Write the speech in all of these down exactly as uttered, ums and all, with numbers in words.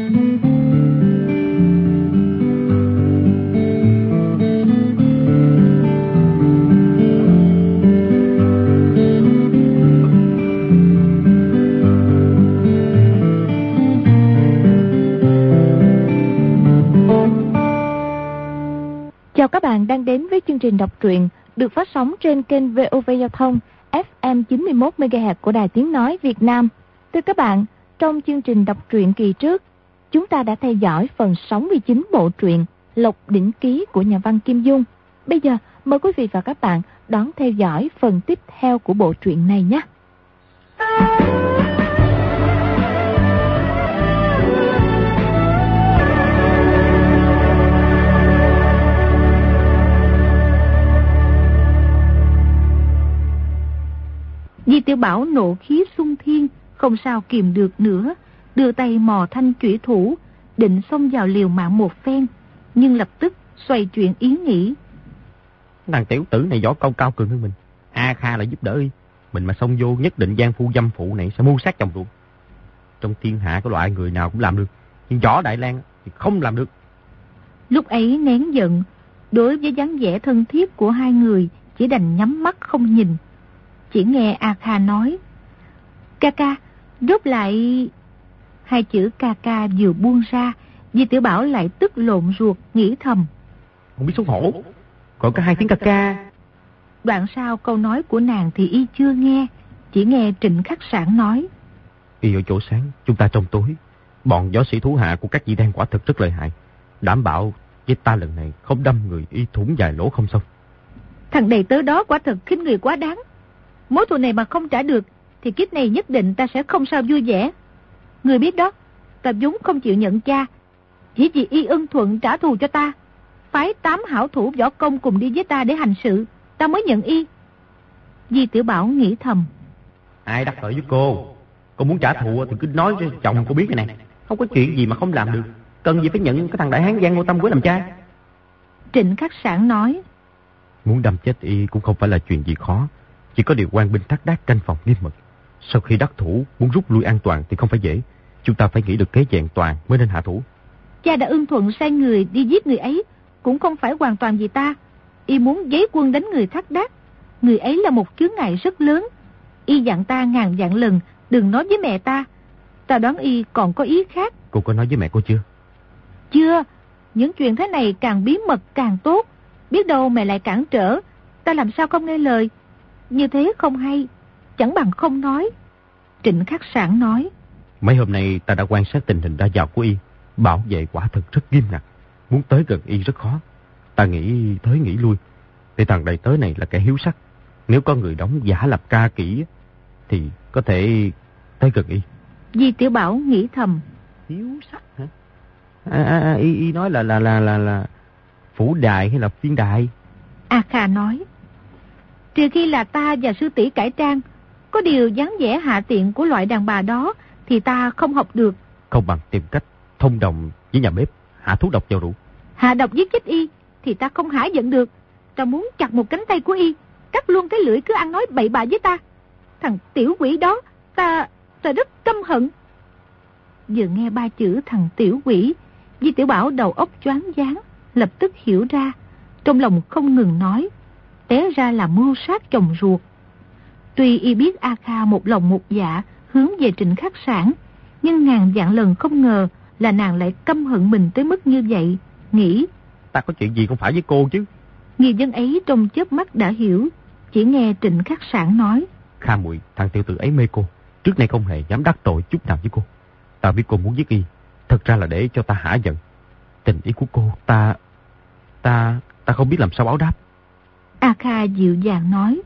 Chào các bạn đang đến với chương trình đọc truyện được phát sóng trên kênh vê o vê Giao thông ép em chín mươi mốt mê ga héc của Đài Tiếng Nói Việt Nam. Thưa các bạn, trong chương trình đọc truyện kỳ trước, chúng ta đã theo dõi phần sáu mươi chín bộ truyện Lộc Đỉnh Ký của nhà văn Kim Dung. Bây giờ mời quý vị và các bạn đón theo dõi phần tiếp theo của bộ truyện này nhé. Di Tiểu Bảo nộ khí xung thiên, không sao kìm được nữa, đưa tay mò thanh chủy thủ, định xông vào liều mạng một phen, nhưng lập tức xoay chuyển ý nghĩ. Thằng tiểu tử này võ công cao cường hơn mình, A Kha lại giúp đỡ y, mình mà xông vô nhất định gian phu dâm phụ này sẽ mưu sát chồng ruột. Trong thiên hạ có loại người nào cũng làm được, nhưng Võ Đại Lang thì không làm được. Lúc ấy nén giận, đối với dáng vẻ thân thiết của hai người chỉ đành nhắm mắt không nhìn. Chỉ nghe A Kha nói, ca ca, rút lại. Hai chữ ca ca vừa buông ra, Di Tiểu Bảo lại tức lộn ruột nghĩ thầm, không biết xấu hổ, còn có hai tiếng ca ca. Đoạn sau câu nói của nàng thì y chưa nghe, chỉ nghe Trịnh Khắc Sảng nói, y ở chỗ sáng, chúng ta trong tối, bọn võ sĩ thú hạ của các vị đang quả thực rất lợi hại, đảm bảo với ta lần này không đâm người y thủng vài lỗ không xong. Thằng đầy tớ đó quả thật khinh người quá đáng. Mối thù này mà không trả được thì kiếp này nhất định ta sẽ không sao vui vẻ. Người biết đó, ta vốn không chịu nhận cha, chỉ vì y ưng thuận trả thù cho ta, phái tám hảo thủ võ công cùng đi với ta để hành sự, ta mới nhận y. Di Tiểu Bảo nghĩ thầm, ai đắc tội với cô, cô muốn trả thù thì cứ nói cho chồng cô biết cái này, không có chuyện gì mà không làm được, cần gì phải nhận cái thằng đại hán Giang Ngô Tâm Quế làm cha. Trịnh Khắc Sảng nói, muốn đâm chết y cũng không phải là chuyện gì khó, chỉ có điều quan binh thác đác canh phòng nghiêm mật. Sau khi đắc thủ muốn rút lui an toàn thì không phải dễ, chúng ta phải nghĩ được kế vẹn toàn mới nên hạ thủ. Cha đã ưng thuận sai người đi giết người ấy, cũng không phải hoàn toàn vì ta. Y muốn giấy quân đánh người thác đác, người ấy là một chướng ngại rất lớn. Y dặn ta ngàn vạn lần đừng nói với mẹ ta. Ta đoán y còn có ý khác. Cô có nói với mẹ cô chưa? Chưa, những chuyện thế này càng bí mật càng tốt. Biết đâu mẹ lại cản trở, ta làm sao không nghe lời. Như thế không hay, chẳng bằng không nói. Trịnh Khắc Sảng nói, mấy hôm nay ta đã quan sát tình hình ra vào của y, bảo vệ quả thật rất nghiêm ngặt, muốn tới gần y rất khó. Ta nghĩ tới nghĩ lui, thì thằng đầy tớ này là kẻ hiếu sắc, nếu có người đóng giả lập ca kỹ thì có thể tới gần y. Di Tiểu Bảo nghĩ thầm, hiếu sắc hả? À, à, à, y, y nói là là là là là phủ đài hay là phiên đài? A Kha nói, trừ khi là ta và sư tỷ cải trang, có điều dáng vẻ hạ tiện của loại đàn bà đó thì ta không học được. Không bằng tìm cách thông đồng với nhà bếp, hạ thuốc độc vào rượu. Hạ độc giết chết y thì ta không hả giận được. Ta muốn chặt một cánh tay của y, cắt luôn cái lưỡi cứ ăn nói bậy bạ với ta. Thằng tiểu quỷ đó, ta ta rất căm hận. Vừa nghe ba chữ thằng tiểu quỷ, Di Tiểu Bảo đầu óc choáng váng, lập tức hiểu ra, trong lòng không ngừng nói, té ra là mưu sát chồng ruột. Tuy y biết A Kha một lòng một dạ hướng về Trịnh Khắc Sảng, nhưng ngàn vạn lần không ngờ là nàng lại căm hận mình tới mức như vậy. Nghĩ, ta có chuyện gì không phải với cô chứ? Người dân ấy trong chớp mắt đã hiểu, chỉ nghe Trịnh Khắc Sảng nói, Kha muội, thằng tiểu tử ấy mê cô, trước nay không hề dám đắc tội chút nào với cô. Ta biết cô muốn giết y, thật ra là để cho ta hả giận. Tình ý của cô, ta, ta, ta không biết làm sao báo đáp. A Kha dịu dàng nói,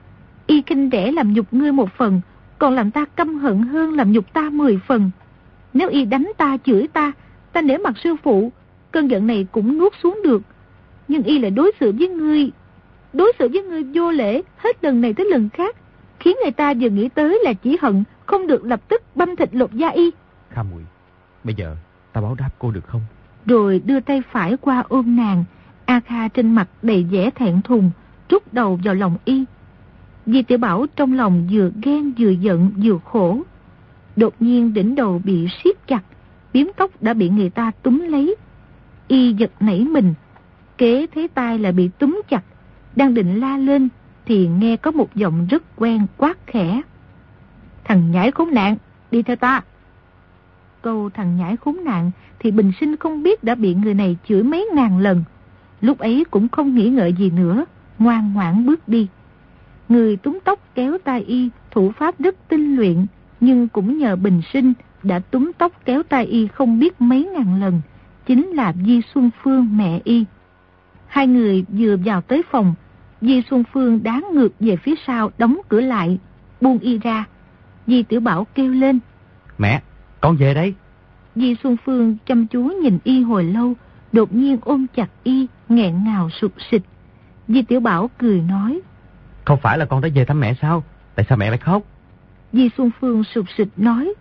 y khinh rẻ làm nhục ngươi một phần, còn làm ta căm hận hơn làm nhục ta mười phần. Nếu y đánh ta chửi ta, ta nể mặt sư phụ, cơn giận này cũng nuốt xuống được. Nhưng y lại đối xử với ngươi, đối xử với ngươi vô lễ hết lần này tới lần khác, khiến người ta vừa nghĩ tới là chỉ hận, không được lập tức băm thịt lột da y. Kha muội, bây giờ ta báo đáp cô được không? Rồi đưa tay phải qua ôm nàng. A Kha trên mặt đầy vẻ thẹn thùng, trút đầu vào lòng y. Di Tiểu Bảo trong lòng vừa ghen vừa giận vừa khổ. Đột nhiên đỉnh đầu bị siết chặt, biếm tóc đã bị người ta túm lấy. Y giật nảy mình, kế thấy tay là bị túm chặt, đang định la lên thì nghe có một giọng rất quen quát khẽ: "Thằng nhãi khốn nạn, đi theo ta." Câu "thằng nhãi khốn nạn" thì Bình Sinh không biết đã bị người này chửi mấy ngàn lần. Lúc ấy cũng không nghĩ ngợi gì nữa, ngoan ngoãn bước đi. Người túm tóc kéo tay Y thủ pháp rất tinh luyện, nhưng cũng nhờ Bình Sinh đã túm tóc kéo tay Y không biết mấy ngàn lần, chính là Di Xuân Phương mẹ Y. Hai người vừa vào tới phòng, Di Xuân Phương đá ngược về phía sau, đóng cửa lại, buông Y ra. Di Tiểu Bảo kêu lên: "Mẹ, con về đây." Di Xuân Phương chăm chú nhìn Y hồi lâu, đột nhiên ôm chặt Y, nghẹn ngào sụt sịt. Di Tiểu Bảo cười nói: "Không phải là con đã về thăm mẹ sao? Tại sao mẹ lại khóc?" Di Xuân Phương sụt sịt nói: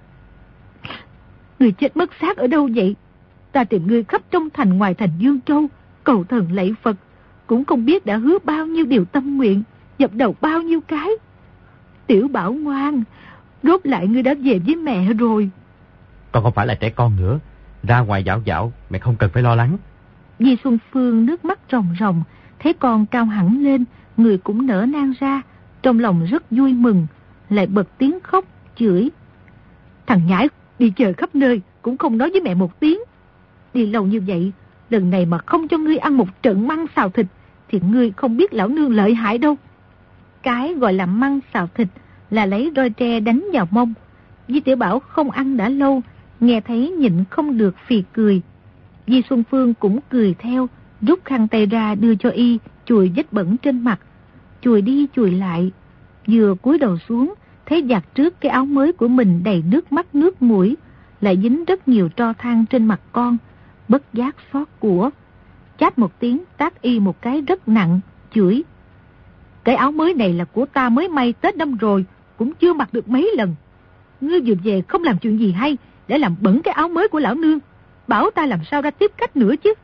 "Người chết mất xác ở đâu vậy? Ta tìm ngươi khắp trong thành ngoài thành Dương Châu, cầu thần lạy Phật, cũng không biết đã hứa bao nhiêu điều tâm nguyện, dập đầu bao nhiêu cái. Tiểu Bảo ngoan, rốt lại ngươi đã về với mẹ rồi." "Con không phải là trẻ con nữa, ra ngoài dạo dạo, mẹ không cần phải lo lắng." Di Xuân Phương nước mắt ròng ròng, thấy con cao hẳn lên, người cũng nở nang ra, trong lòng rất vui mừng, lại bật tiếng khóc, chửi: "Thằng nhãi, đi chơi khắp nơi, cũng không nói với mẹ một tiếng. Đi lâu như vậy, lần này mà không cho ngươi ăn một trận măng xào thịt, thì ngươi không biết lão nương lợi hại đâu." Cái gọi là măng xào thịt là lấy roi tre đánh vào mông. Di Tiểu Bảo không ăn đã lâu, nghe thấy nhịn không được phì cười. Di Xuân Phương cũng cười theo, rút khăn tay ra đưa cho Y, chùi vết bẩn trên mặt. Chùi đi chùi lại, vừa cúi đầu xuống, thấy giặt trước cái áo mới của mình đầy nước mắt nước mũi, lại dính rất nhiều tro than trên mặt con, bất giác xót của. Chát một tiếng tát Y một cái rất nặng, chửi: "Cái áo mới này là của ta mới may Tết năm rồi, cũng chưa mặc được mấy lần. Ngươi vừa về không làm chuyện gì hay để làm bẩn cái áo mới của lão nương, bảo ta làm sao ra tiếp khách nữa chứ."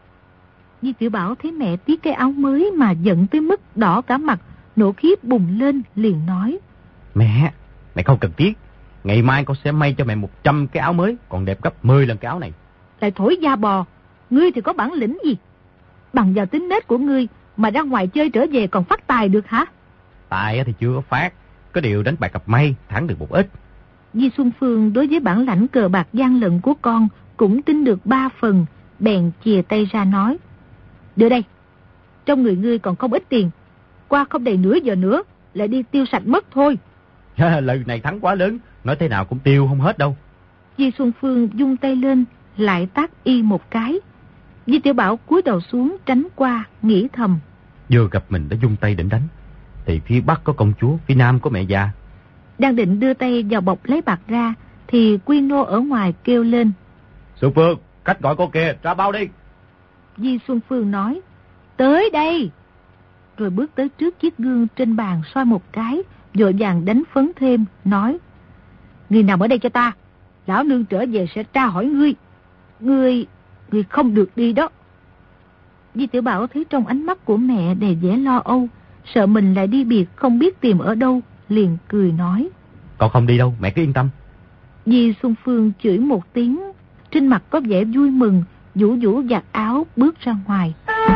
Di Tiểu Bảo thấy mẹ tiếc cái áo mới mà giận tới mức đỏ cả mặt, nộ khí bùng lên, liền nói: Mẹ, mẹ không cần tiếc. Ngày mai con sẽ may cho mẹ một trăm cái áo mới, còn đẹp gấp mười lần cái áo này." "Lại thổi da bò, ngươi thì có bản lĩnh gì? Bằng vào tính nết của ngươi mà ra ngoài chơi trở về còn phát tài được hả?" "Tài thì chưa có phát, có điều đánh bạc cặp may thắng được một ít." Di Xuân Phương đối với bản lãnh cờ bạc gian lận của con cũng tin được ba phần, bèn chìa tay ra nói: "Đưa đây, trong người ngươi còn không ít tiền, qua không đầy nửa giờ nữa lại đi tiêu sạch mất thôi." "Lần này thắng quá lớn, nói thế nào cũng tiêu không hết đâu." Di Xuân Phương dung tay lên, lại tát Y một cái. Di Tiểu Bảo cúi đầu xuống tránh qua, nghĩ thầm: Vừa gặp mình đã dung tay định đánh, thì phía Bắc có công chúa, phía Nam có mẹ già. Đang định đưa tay vào bọc lấy bạc ra, thì Quyên Nô ở ngoài kêu lên: "Xuân Phương, khách gọi cô kìa, ra bao đi." Di Xuân Phương nói: "Tới đây." Rồi bước tới trước chiếc gương trên bàn soi một cái, vội vàng đánh phấn thêm, nói: "Ngươi nằm ở đây cho ta, lão nương trở về sẽ tra hỏi ngươi. Ngươi, ngươi không được đi đó." Di Tiểu Bảo thấy trong ánh mắt của mẹ đầy vẻ lo âu, sợ mình lại đi biệt không biết tìm ở đâu, liền cười nói: "Con không đi đâu, mẹ cứ yên tâm." Di Xuân Phương chửi một tiếng, trên mặt có vẻ vui mừng, vũ vũ giặt áo bước ra ngoài.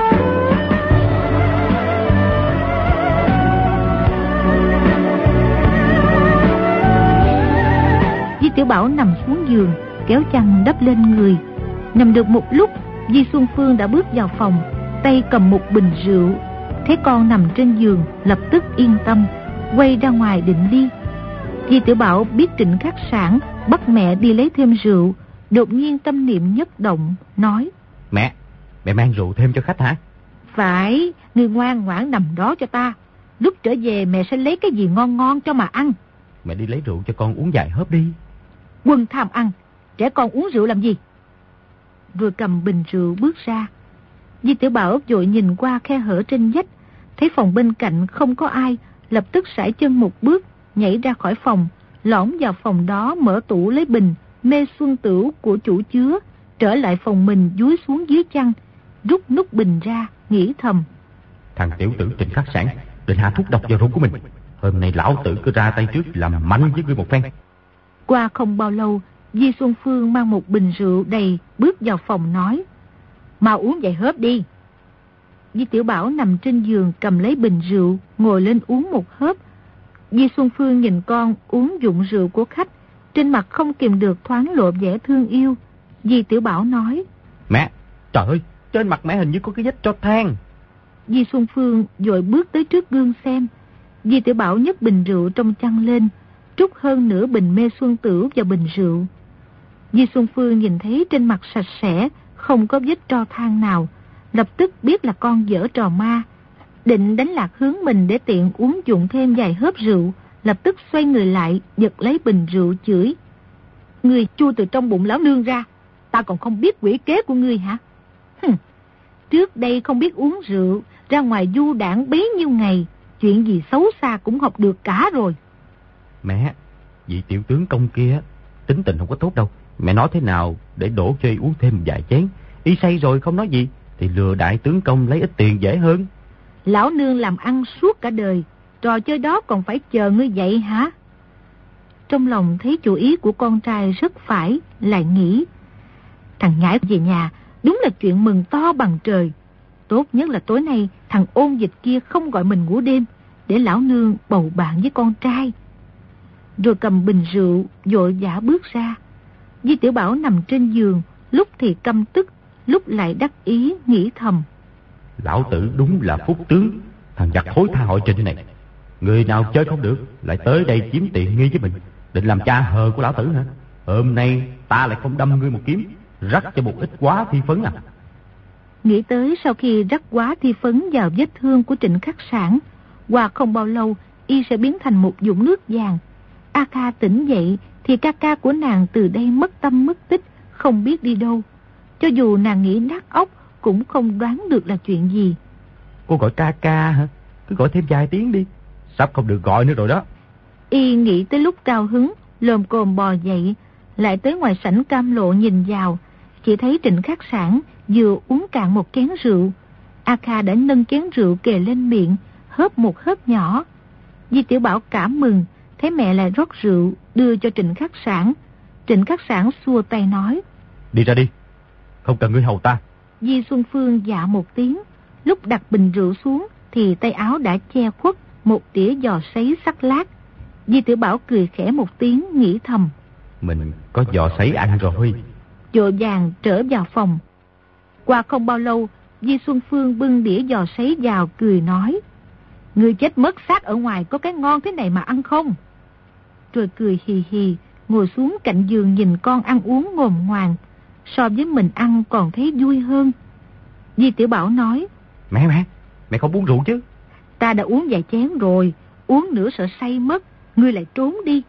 Di Tiểu Bảo nằm xuống giường, kéo chăn đắp lên người. Nằm được một lúc, Di Xuân Phương đã bước vào phòng, tay cầm một bình rượu. Thấy con nằm trên giường, lập tức yên tâm, quay ra ngoài định đi. Di Tiểu Bảo biết Trịnh Khắc Sản bắt mẹ đi lấy thêm rượu, đột nhiên tâm niệm nhất động, nói: Mẹ, mẹ mang rượu thêm cho khách hả?" "Phải, ngươi ngoan ngoãn nằm đó cho ta. Lúc trở về mẹ sẽ lấy cái gì ngon ngon cho mà ăn." "Mẹ đi lấy rượu cho con uống vài hớp đi." "Quân tham ăn, trẻ con uống rượu làm gì?" Vừa cầm bình rượu bước ra, Di Tiểu Bảo vội nhìn qua khe hở trên vách, thấy phòng bên cạnh không có ai, lập tức sải chân một bước, nhảy ra khỏi phòng, lõm vào phòng đó mở tủ lấy bình mê xuân tửu của chủ chứa, trở lại phòng mình dúi xuống dưới chăn, rút nút bình ra, nghĩ thầm: "Thằng tiểu tử Trịnh Khắc Sản định hạ thuốc độc vào rượu của mình. Hôm nay lão tử cứ ra tay trước làm mạnh với ngươi một phen." Qua không bao lâu, Di Xuân Phương mang một bình rượu đầy bước vào phòng nói: mau uống vài hớp đi. Di Tiểu Bảo nằm trên giường cầm lấy bình rượu, ngồi lên uống một hớp. Di Xuân Phương nhìn con uống dụng rượu của khách, trên mặt không kìm được thoáng lộ vẻ thương yêu. Di Tiểu Bảo nói: mẹ, trời ơi, trên mặt mẹ hình như có cái vết tro than. Di Xuân Phương vội bước tới trước gương xem. Di Tiểu Bảo nhấc bình rượu trong chăn lên, trút hơn nửa bình mê xuân tửu vào bình rượu. Di Xuân Phương nhìn thấy trên mặt sạch sẽ, không có vết tro than nào, lập tức biết là con giở trò ma, định đánh lạc hướng mình để tiện uống dụng thêm vài hớp rượu, lập tức xoay người lại, giật lấy bình rượu chửi: ngươi chui từ trong bụng lão nương ra, ta còn không biết quỷ kế của ngươi hả? Hừm, trước đây không biết uống rượu, ra ngoài du đảng bấy nhiêu ngày, chuyện gì xấu xa cũng học được cả rồi. Mẹ, vị tiểu tướng công kia tính tình không có tốt đâu. Mẹ nói thế nào để đổ cho y uống thêm một vài chén, y say rồi không nói gì thì lừa đại tướng công lấy ít tiền dễ hơn. Lão nương làm ăn suốt cả đời, trò chơi đó còn phải chờ ngươi dậy hả? Trong lòng thấy chủ ý của con trai rất phải, lại nghĩ: thằng nhãi về nhà đúng là chuyện mừng to bằng trời. Tốt nhất là tối nay thằng ôn dịch kia không gọi mình ngủ đêm, để lão nương bầu bạn với con trai. Rồi cầm bình rượu vội vã bước ra. Di Tiểu Bảo nằm trên giường, lúc thì căm tức, lúc lại đắc ý, nghĩ thầm: lão tử đúng là phúc tướng, thằng giặc thối tha hội trình này. Người nào chơi không được lại tới đây chiếm tiện nghi với mình, định làm cha hờ của lão tử hả? Hôm nay ta lại không đâm ngươi một kiếm, rắc cho một ít quá thi phấn à. Nghĩ tới sau khi rắc quá thi phấn vào vết thương của Trịnh Khắc Sản, qua không bao lâu y sẽ biến thành một vũng nước vàng. A Kha tỉnh dậy thì ca ca của nàng từ đây mất tâm mất tích, không biết đi đâu. Cho dù nàng nghĩ nát óc cũng không đoán được là chuyện gì. Cô gọi ca ca hả? Cứ gọi thêm vài tiếng đi, sắp không được gọi nữa rồi đó. Y nghĩ tới lúc cao hứng, lồm cồm bò dậy, lại tới ngoài sảnh cam lộ nhìn vào, chỉ thấy Trịnh Khắc Sản vừa uống cạn một chén rượu. A Kha đã nâng chén rượu kề lên miệng, hớp một hớp nhỏ. Di Tiểu Bảo cảm mừng, thấy mẹ lại rót rượu đưa cho Trịnh Khắc Sản. Trịnh Khắc Sản xua tay nói: đi ra đi, không cần ngươi hầu ta. Di Xuân Phương dạ một tiếng, lúc đặt bình rượu xuống thì tay áo đã che khuất một đĩa giò sấy sắc lát. Di Tiểu Bảo cười khẽ một tiếng, nghĩ thầm: mình có giò sấy ăn rồi. Vội vàng trở vào phòng. Qua không bao lâu, Di Xuân Phương bưng đĩa giò sấy vào, cười nói: ngươi chết mất xác ở ngoài có cái ngon thế này mà ăn không? Rồi cười hì hì, ngồi xuống cạnh giường nhìn con ăn uống ngồm ngoàm, so với mình ăn còn thấy vui hơn. Di Tiểu Bảo nói: Mẹ mẹ, mẹ không uống rượu chứ? Ta đã uống vài chén rồi, uống nữa sợ say mất, ngươi lại trốn đi.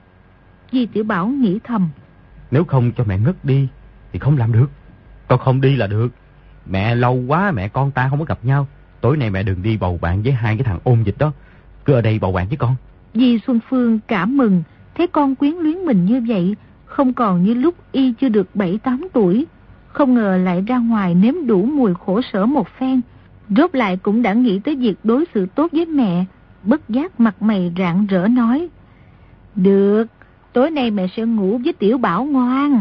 Di Tiểu Bảo nghĩ thầm: nếu không cho mẹ ngất đi thì không làm được, con không đi là được. Mẹ lâu quá mẹ con ta không có gặp nhau, tối nay mẹ đừng đi bầu bạn với hai cái thằng ôn dịch đó, cứ ở đây bầu bạn với con. Di Xuân Phương cảm mừng, thấy con quyến luyến mình như vậy, không còn như lúc y chưa được bảy tám tuổi. Không ngờ lại ra ngoài nếm đủ mùi khổ sở một phen, rốt lại cũng đã nghĩ tới việc đối xử tốt với mẹ. Bất giác mặt mày rạng rỡ nói: được, tối nay mẹ sẽ ngủ với Tiểu Bảo ngoan.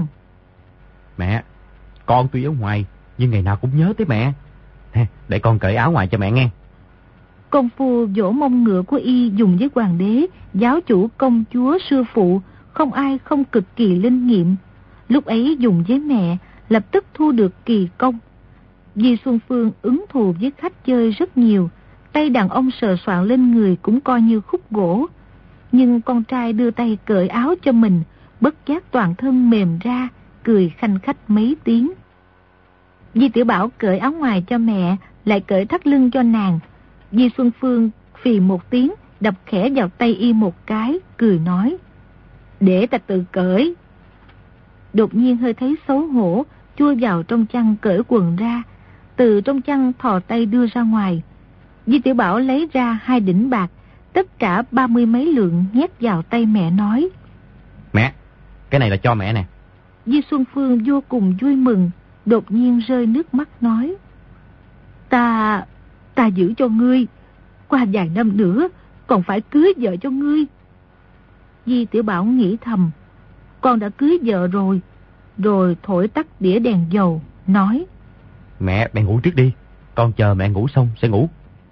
Mẹ, con tuy ở ngoài nhưng ngày nào cũng nhớ tới mẹ. Để con cởi áo ngoài cho mẹ nghe. Công phu vỗ mông ngựa của y dùng với hoàng đế, giáo chủ, công chúa, sư phụ, không ai không cực kỳ linh nghiệm. Lúc ấy dùng với mẹ, lập tức thu được kỳ công. Di Xuân Phương ứng thù với khách chơi rất nhiều, tay đàn ông sờ soạn lên người cũng coi như khúc gỗ. Nhưng con trai đưa tay cởi áo cho mình, bất giác toàn thân mềm ra, cười khanh khách mấy tiếng. Di Tiểu Bảo cởi áo ngoài cho mẹ, lại cởi thắt lưng cho nàng. Di Xuân Phương phì một tiếng, đập khẽ vào tay y một cái, cười nói: để ta tự cởi. Đột nhiên hơi thấy xấu hổ, chui vào trong chăn cởi quần ra, từ trong chăn thò tay đưa ra ngoài. Di Tiểu Bảo lấy ra hai đỉnh bạc, tất cả ba mươi mấy lượng, nhét vào tay mẹ nói: mẹ, cái này là cho mẹ nè. Di Xuân Phương vô cùng vui mừng, đột nhiên rơi nước mắt nói: Ta, ta giữ cho ngươi, qua vài năm nữa còn phải cưới vợ cho ngươi. Di Tiểu Bảo nghĩ thầm, con đã cưới vợ rồi. Rồi thổi tắt đĩa đèn dầu, nói: Mẹ, mẹ ngủ trước đi. Con chờ mẹ ngủ xong sẽ ngủ.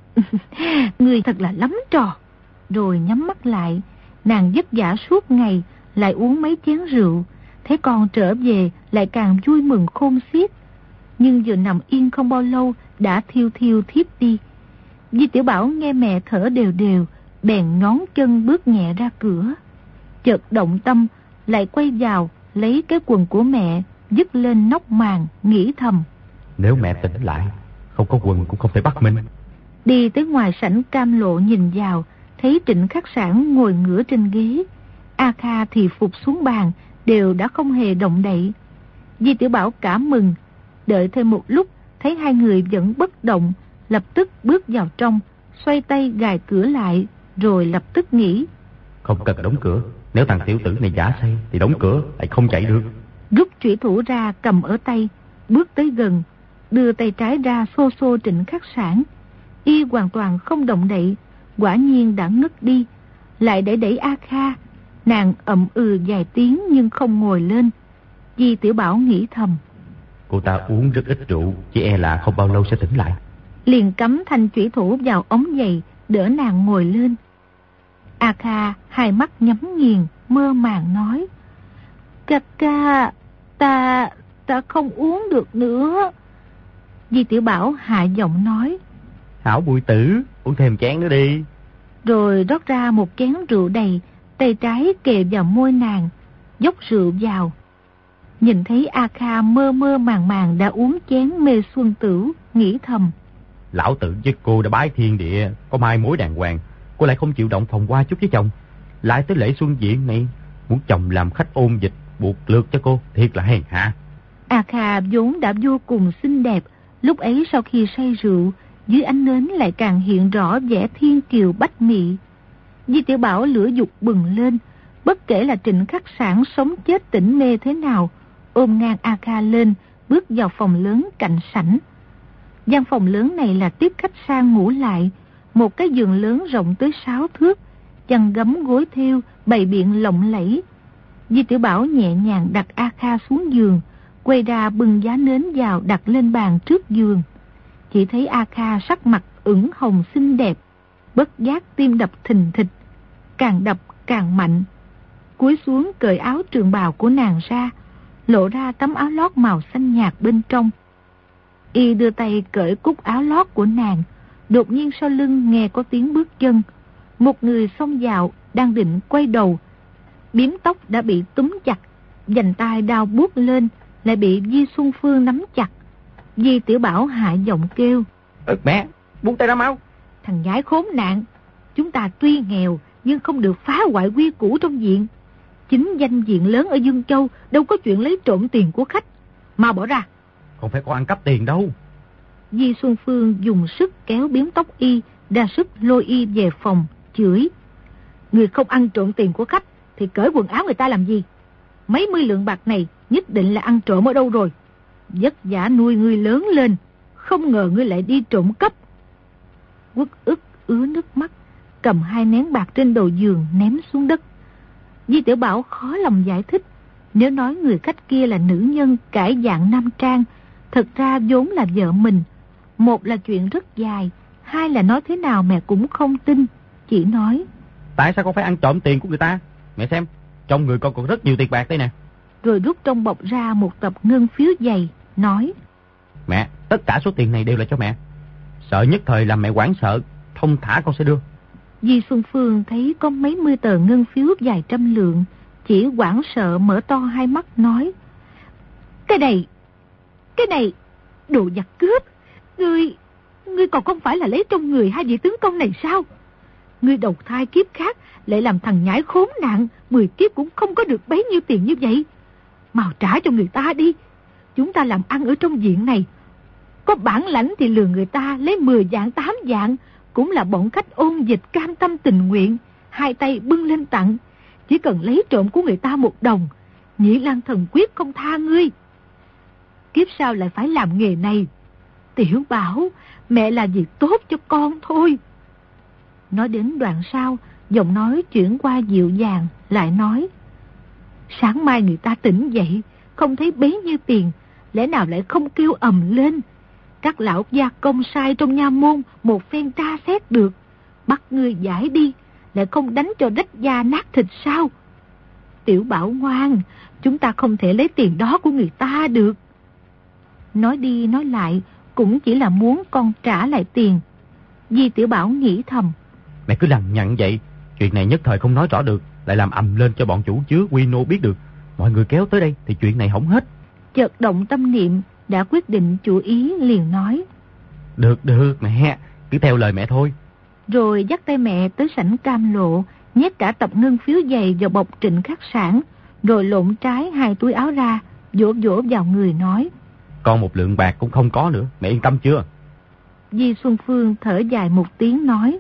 Ngươi thật là lắm trò. Rồi nhắm mắt lại. Nàng vất vả suốt ngày, lại uống mấy chén rượu. Thấy con trở về lại càng vui mừng khôn xiết. Nhưng vừa nằm yên không bao lâu đã thiêu thiêu thiếp đi. Di Tiểu Bảo nghe mẹ thở đều đều, bèn nhón chân bước nhẹ ra cửa. Chợt động tâm, lại quay vào lấy cái quần của mẹ, dứt lên nóc màn, nghĩ thầm: Nếu mẹ tỉnh lại, không có quần cũng không thể bắt mình. Đi tới ngoài sảnh cam lộ nhìn vào, thấy Trịnh Khắc Sản ngồi ngửa trên ghế. A Kha thì phục xuống bàn, đều đã không hề động đậy. Di Tiểu Bảo cảm mừng, đợi thêm một lúc, thấy hai người vẫn bất động, lập tức bước vào trong, xoay tay gài cửa lại, rồi lập tức nghĩ: Không cần đóng cửa, nếu thằng tiểu tử này giả say thì đóng cửa lại không chạy được. Rút chủy thủ ra cầm ở tay, bước tới gần, đưa tay trái ra xô xô Trịnh Khắc Sản. Y hoàn toàn không động đậy, quả nhiên đã ngất đi. Lại đẩy đẩy A Kha, nàng ậm ừ vài tiếng nhưng không ngồi lên. Di Tiểu Bảo nghĩ thầm: Cô ta uống rất ít rượu, chỉ e là không bao lâu sẽ tỉnh lại. Liền cắm thanh chủy thủ vào ống giày, đỡ nàng ngồi lên. A Kha hai mắt nhắm nghiền, mơ màng nói: Ca ca, ta, ta không uống được nữa. Di Tiểu Bảo hạ giọng nói: Hảo Bùi Tử, uống thêm chén nữa đi. Rồi rót ra một chén rượu đầy, tay trái kề vào môi nàng, dốc rượu vào. Nhìn thấy A Kha mơ mơ màng màng đã uống chén mê xuân tửu, nghĩ thầm: Lão tử với cô đã bái thiên địa, có mai mối đàng hoàng, cô lại không chịu động phòng qua chút với chồng. Lại tới lễ xuân diện này, muốn chồng làm khách ôn dịch, buộc lượt cho cô, thiệt là hèn hạ. A Kha vốn đã vô cùng xinh đẹp, lúc ấy sau khi say rượu, dưới ánh nến lại càng hiện rõ vẻ thiên kiều bách mị. Di Tiểu Bảo lửa dục bừng lên, bất kể là Trịnh Khắc Sản sống chết tỉnh mê thế nào, ôm ngang A Kha lên, bước vào phòng lớn cạnh sảnh. Gian phòng lớn này là tiếp khách sang ngủ lại, một cái giường lớn rộng tới sáu thước, chăn gấm gối thêu bày biện lộng lẫy. Di Tiểu Bảo nhẹ nhàng đặt A Kha xuống giường, quay ra bưng giá nến vào đặt lên bàn trước giường. Chỉ thấy A Kha sắc mặt ửng hồng xinh đẹp, bất giác tim đập thình thịch, càng đập càng mạnh. Cúi xuống cởi áo trường bào của nàng ra, lộ ra tấm áo lót màu xanh nhạt bên trong. Y đưa tay cởi cúc áo lót của nàng, đột nhiên sau lưng nghe có tiếng bước chân. Một người xông vào, đang định quay đầu. Biếm tóc đã bị túm chặt, vành tai đau buốt lên, lại bị Di Xuân Phương nắm chặt. Di Tiểu Bảo hạ giọng kêu: Ừ, mẹ, buông tay ra mau. Thằng nhãi khốn nạn, chúng ta tuy nghèo nhưng không được phá hoại quy củ trong viện. Chính danh diện lớn ở Dương Châu, đâu có chuyện lấy trộm tiền của khách. Mau bỏ ra. Không phải có ăn cắp tiền đâu. Di Xuân Phương dùng sức kéo biếm tóc Y, ra sức lôi Y về phòng, chửi: Người không ăn trộm tiền của khách thì cởi quần áo người ta làm gì? Mấy mươi lượng bạc này nhất định là ăn trộm ở đâu rồi. Vất vả nuôi ngươi lớn lên, không ngờ ngươi lại đi trộm cắp. Uất ức ứa nước mắt, cầm hai nén bạc trên đầu giường ném xuống đất. Di Tiểu Bảo khó lòng giải thích, nếu nói người khách kia là nữ nhân cải dạng nam trang, thật ra vốn là vợ mình. Một là chuyện rất dài, hai là nói thế nào mẹ cũng không tin. Chỉ nói: Tại sao con phải ăn trộm tiền của người ta? Mẹ xem, trong người con còn rất nhiều tiền bạc đây nè. Rồi rút trong bọc ra một tập ngân phiếu dày, nói: Mẹ, tất cả số tiền này đều là cho mẹ. Sợ nhất thời làm mẹ hoảng sợ, thông thả con sẽ đưa. Di Xuân Phương thấy có mấy mươi tờ ngân phiếu vài trăm lượng, chỉ hoảng sợ mở to hai mắt nói: Cái này, cái này, đồ giặc cướp. Ngươi, ngươi còn không phải là lấy trong người hai vị tướng công này sao? Ngươi đầu thai kiếp khác lại làm thằng nhãi khốn nạn, mười kiếp cũng không có được bấy nhiêu tiền như vậy. Mau trả cho người ta đi. Chúng ta làm ăn ở trong viện này, có bản lãnh thì lừa người ta lấy mười vạn tám vạn, cũng là bọn khách ôn dịch cam tâm tình nguyện, hai tay bưng lên tặng. Chỉ cần lấy trộm của người ta một đồng, Nhĩ Lan Thần quyết không tha ngươi. Kiếp sau lại phải làm nghề này. Tiểu Bảo, mẹ là việc tốt cho con thôi. Nói đến đoạn sau, giọng nói chuyển qua dịu dàng, lại nói: Sáng mai người ta tỉnh dậy, không thấy bấy nhiêu tiền, lẽ nào lại không kêu ầm lên. Các lão gia công sai trong nha môn một phen tra xét được, bắt ngươi giải đi, lại không đánh cho rách da nát thịt sao? Tiểu Bảo ngoan, chúng ta không thể lấy tiền đó của người ta được. Nói đi nói lại cũng chỉ là muốn con trả lại tiền. Di Tiểu Bảo nghĩ thầm, mẹ cứ làm nhặn vậy, chuyện này nhất thời không nói rõ được, lại làm ầm lên cho bọn chủ chứa Quy Nô biết được, mọi người kéo tới đây thì chuyện này hỏng hết. Chợt động tâm niệm, đã quyết định chủ ý liền nói, được được mẹ, cứ theo lời mẹ thôi. Rồi dắt tay mẹ tới sảnh cam lộ, nhét cả tập ngân phiếu dày vào bọc Trịnh Khắc Sản, rồi lộn trái hai túi áo ra, vỗ vỗ vào người nói, con một lượng bạc cũng không có nữa, mẹ yên tâm chưa? Di Xuân Phương thở dài một tiếng nói,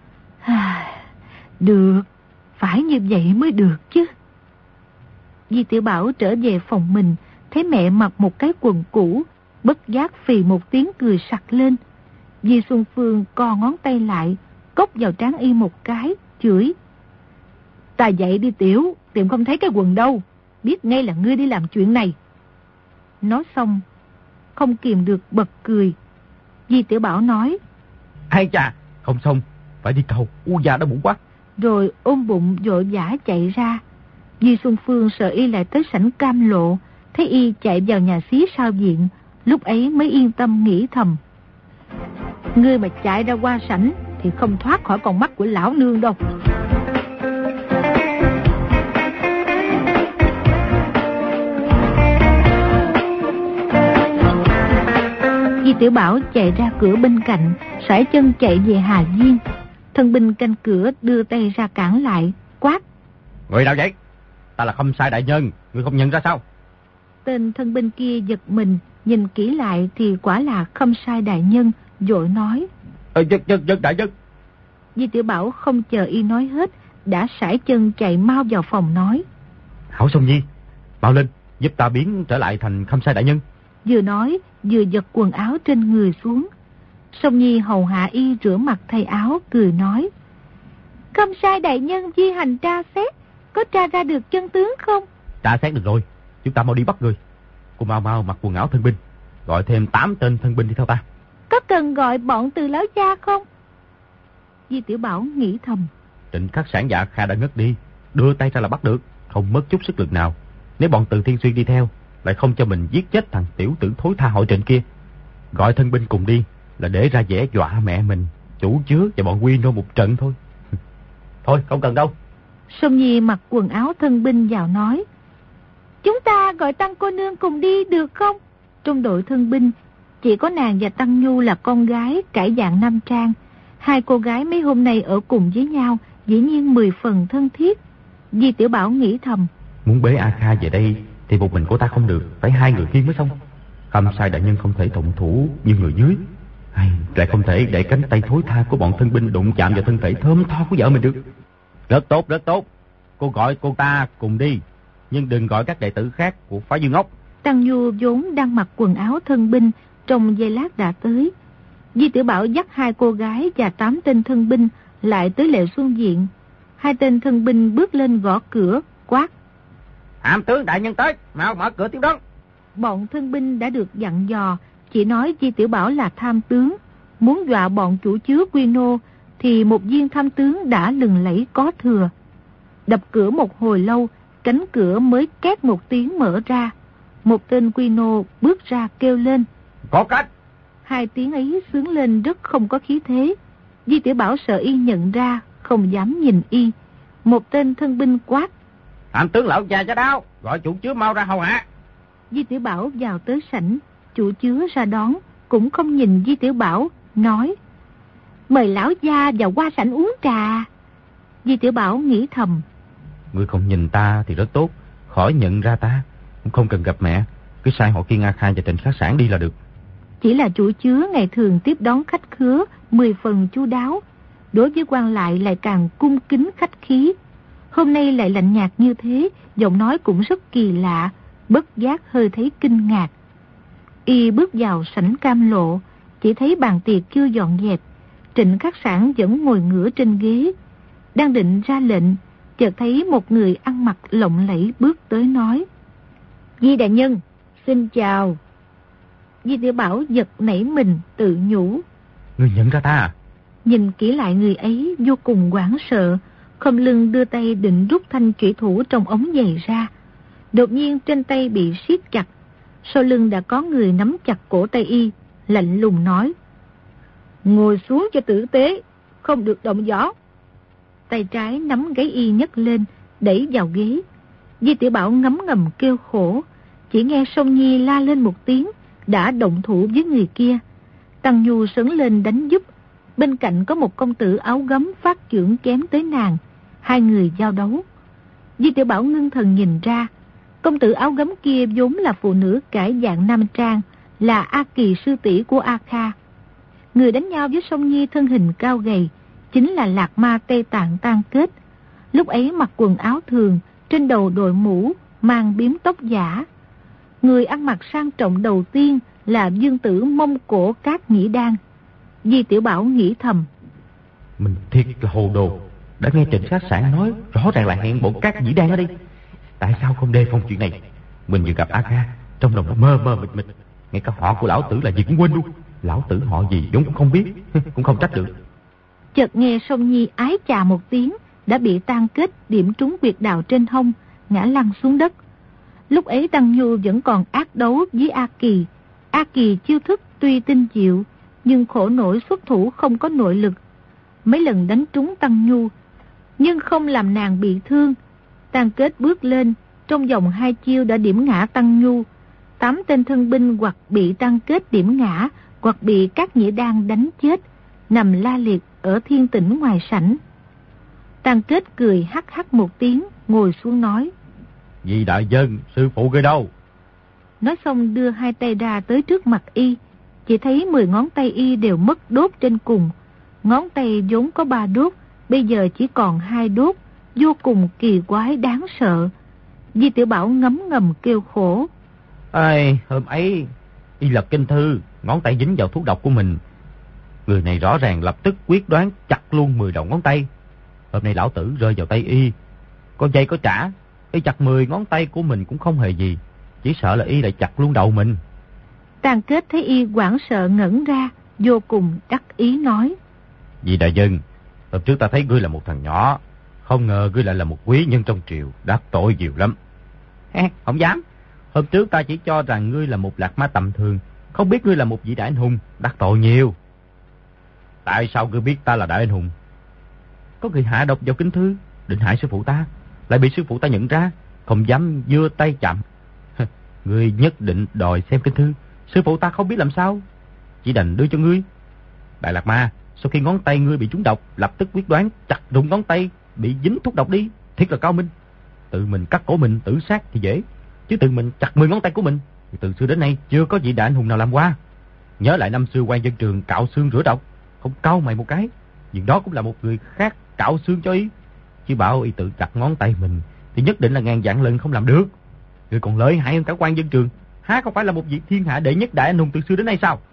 được, phải như vậy mới được chứ. Di Tiểu Bảo trở về phòng mình, thấy mẹ mặc một cái quần cũ, bất giác phì một tiếng cười sặc lên. Di Xuân Phương co ngón tay lại, cốc vào trán y một cái, chửi, ta dậy đi Tiểu, tìm không thấy cái quần đâu, biết ngay là ngươi đi làm chuyện này. Nói xong, không kìm được bật cười. Di Tiểu Bảo nói, ai chà, không xong, phải đi cầu, u già đã bụng quá. Rồi ôm bụng vội vã chạy ra. Di Xuân Phương sợ y lại tới sảnh cam lộ, thấy y chạy vào nhà xí sau viện, lúc ấy mới yên tâm nghĩ thầm, ngươi mà chạy ra qua sảnh thì không thoát khỏi con mắt của lão nương đâu. Di Tiểu Bảo chạy ra cửa bên cạnh, sải chân chạy về Hà Viên. Thân binh canh cửa đưa tay ra cản lại, quát, người nào vậy? Ta là Khâm Sai đại nhân, người không nhận ra sao? Tên thân binh kia giật mình, nhìn kỹ lại thì quả là Khâm Sai đại nhân, vội nói, Ờ, dân, dân, dân đại nhân. Di Tiểu Bảo không chờ y nói hết, đã sải chân chạy mau vào phòng nói, Hảo Sông Nhi, mau lên, giúp ta biến trở lại thành Khâm Sai đại nhân. Vừa nói, vừa giật quần áo trên người xuống. Sông Nhi hầu hạ y rửa mặt thay áo, cười nói, Khâm Sai đại nhân di hành tra xét, có tra ra được chân tướng không? Tra xét được rồi, chúng ta mau đi bắt người. Cô mau mau mặc quần áo thân binh, gọi thêm tám tên thân binh đi theo ta. Có cần gọi bọn Từ lão gia không? Di Tiểu Bảo nghĩ thầm, Trịnh Khắc Sản dạ Kha đã ngất đi, đưa tay ra là bắt được, không mất chút sức lực nào. Nếu bọn Từ Thiên Xuyên đi theo, lại không cho mình giết chết thằng tiểu tử thối tha hội Trịnh kia. Gọi thân binh cùng đi là để ra vẻ dọa mẹ mình, chủ chứa và bọn Quy Nô một trận thôi. Thôi không cần đâu. Sông Nhi mặc quần áo thân binh vào nói, chúng ta gọi Tăng cô nương cùng đi được không? Trong đội thân binh chỉ có nàng và Tăng Nhu là con gái cải dạng nam trang. Hai cô gái mấy hôm nay ở cùng với nhau, dĩ nhiên mười phần thân thiết. Di Tiểu Bảo nghĩ thầm, muốn bế A Kha về đây thì một mình của ta không được, phải hai người kia mới xong. Khâm Sai đại nhân không thể thuận thủ như người dưới, hay lại không thể để cánh tay thối tha của bọn thân binh đụng chạm vào thân thể thơm tho của vợ mình được. Rất tốt, rất tốt. Cô gọi cô ta cùng đi, nhưng đừng gọi các đệ tử khác của phái Dương Ốc. Tăng Nhu vốn đang mặc quần áo thân binh, trong giây lát đã tới. Di Tiểu Bảo dắt hai cô gái và tám tên thân binh lại tới Lệ Xuân Viện. Hai tên thân binh bước lên gõ cửa, quát, Hàm tướng đại nhân tới, mau mở cửa tiếp đón. Bọn thân binh đã được dặn dò, chỉ nói Di Tiểu Bảo là tham tướng, muốn dọa bọn chủ chứa Quy Nô thì một viên tham tướng đã lừng lẫy có thừa. Đập cửa một hồi lâu, cánh cửa mới két một tiếng mở ra. Một tên Quy Nô bước ra kêu lên, Có cách. Hai tiếng ấy sướng lên rất không có khí thế. Di Tiểu Bảo sợ y nhận ra, không dám nhìn y. Một tên thân binh quát, Hàm tướng lão già cho đau, gọi chủ chứa mau ra hầu hạ. Di Tiểu Bảo vào tới sảnh, chủ chứa ra đón, cũng không nhìn Di Tiểu Bảo, nói, Mời lão gia vào qua sảnh uống trà. Di Tiểu Bảo nghĩ thầm, Ngươi không nhìn ta thì rất tốt, khỏi nhận ra ta, cũng không cần gặp mẹ, cứ sai họ Kiên A Kha và Trịnh Khắc Sản đi là được. Chỉ là chủ chứa ngày thường tiếp đón khách khứa mười phần chu đáo, đối với quan lại lại càng cung kính khách khí. Hôm nay lại lạnh nhạt như thế, giọng nói cũng rất kỳ lạ, bất giác hơi thấy kinh ngạc. Y bước vào sảnh cam lộ, chỉ thấy bàn tiệc chưa dọn dẹp. Trịnh Khắc Sản vẫn ngồi ngửa trên ghế, đang định ra lệnh, chợt thấy một người ăn mặc lộng lẫy bước tới nói: Di đại nhân, xin chào. Di Tiểu Bảo giật nảy mình tự nhủ: Ngươi nhận ra ta à? Nhìn kỹ lại người ấy vô cùng hoảng sợ, khom lưng đưa tay định rút thanh chủy thủ trong ống giày ra. Đột nhiên trên tay bị siết chặt, sau lưng đã có người nắm chặt cổ tay y, lạnh lùng nói: Ngồi xuống cho tử tế, không được động võ. Tay trái nắm gáy y nhấc lên, đẩy vào ghế. Di Tiểu Bảo ngấm ngầm kêu khổ, chỉ nghe Song Nhi la lên một tiếng, đã động thủ với người kia. Tăng Nhu sấn lên đánh giúp. Bên cạnh có một công tử áo gấm phát chưởng chém tới nàng. Hai người giao đấu. Di Tiểu Bảo ngưng thần nhìn ra, công tử áo gấm kia vốn là phụ nữ cải dạng nam trang, là A Kỳ sư tỷ của A Kha. Người đánh nhau với Song Nhi thân hình cao gầy chính là Lạc Ma Tây Tạng Tan Kết. Lúc ấy mặc quần áo thường, trên đầu đội mũ, mang biếm tóc giả. Người ăn mặc sang trọng đầu tiên là dương tử Mông Cổ Cát Nhĩ Đan. Di Tiểu Bảo nghĩ thầm: Mình thiệt là hồ đồ, đã nghe Trịnh Sát Sản nói rõ ràng là hẹn bọn Cát Nhĩ Đan ở đây. Tại sao không đề phòng chuyện này? Mình vừa gặp A Kha, trong lòng nó mơ mơ mịt mịt, ngay cả họ của lão tử là gì cũng quên luôn. Lão tử họ gì vốn cũng không biết, cũng không trách được. Chợt nghe Song Nhi ái chà một tiếng, đã bị Tan Kết điểm trúng huyệt đạo trên hông, ngã lăn xuống đất. Lúc ấy Tăng Nhu vẫn còn ác đấu với A Kỳ. A Kỳ chiêu thức tuy tinh diệu, nhưng khổ nổi xuất thủ không có nội lực. Mấy lần đánh trúng Tăng Nhu, nhưng không làm nàng bị thương. Tan Kết bước lên, trong vòng hai chiêu đã điểm ngã Tăng Nhu. Tám tên thân binh hoặc bị Tan Kết điểm ngã, hoặc bị Cát Nhĩ Đan đánh chết, nằm la liệt ở thiên tĩnh ngoài sảnh. Tan Kết cười hắc hắc một tiếng, ngồi xuống nói: Di đại dân, sư phụ ngươi đâu? Nói xong đưa hai tay ra tới trước mặt y. Chỉ thấy mười ngón tay y đều mất đốt trên cùng. Ngón tay vốn có ba đốt, bây giờ chỉ còn hai đốt, vô cùng kỳ quái đáng sợ. Di Tiểu Bảo ngấm ngầm kêu khổ: Ai, hôm ấy y lật kinh thư, ngón tay dính vào thuốc độc của mình. Người này rõ ràng lập tức quyết đoán chặt luôn mười đầu ngón tay. Hôm nay lão tử rơi vào tay y, có dây có trả, y chặt mười ngón tay của mình cũng không hề gì, chỉ sợ là y lại chặt luôn đầu mình. Tan Kết thấy y hoảng sợ ngẩn ra, vô cùng đắc ý nói: Vì đại dân, hôm trước ta thấy ngươi là một thằng nhỏ, không ngờ ngươi lại là một quý nhân trong triều, đắc tội nhiều lắm. Không dám, hôm trước ta chỉ cho rằng ngươi là một lạc ma tầm thường, không biết ngươi là một vị đại anh hùng, đắc tội nhiều. Tại sao ngươi biết ta là đại anh hùng? Có người hạ độc vào kinh thư, định hại sư phụ ta, lại bị sư phụ ta nhận ra, không dám giơ tay chạm. Ngươi nhất định đòi xem kinh thư, sư phụ ta không biết làm sao, chỉ đành đưa cho ngươi. Đại Lạc Ma, sau khi ngón tay ngươi bị trúng độc, lập tức quyết đoán chặt rụng ngón tay bị dính thuốc độc đi, thiệt là cao minh. Tự mình cắt cổ mình tự sát thì dễ, chứ tự mình chặt mười ngón tay của mình thì từ xưa đến nay chưa có vị đại anh hùng nào làm qua. Nhớ lại năm xưa quan dân trường cạo xương rửa độc, không cau mày một cái, nhưng đó cũng là một người khác cạo xương cho y. Chứ bảo y tự chặt ngón tay mình thì nhất định là ngàn vạn lần không làm được. Người còn lợi hại hơn cả quan dân trường, há không phải là một vị thiên hạ đệ nhất đại anh hùng từ xưa đến nay sao?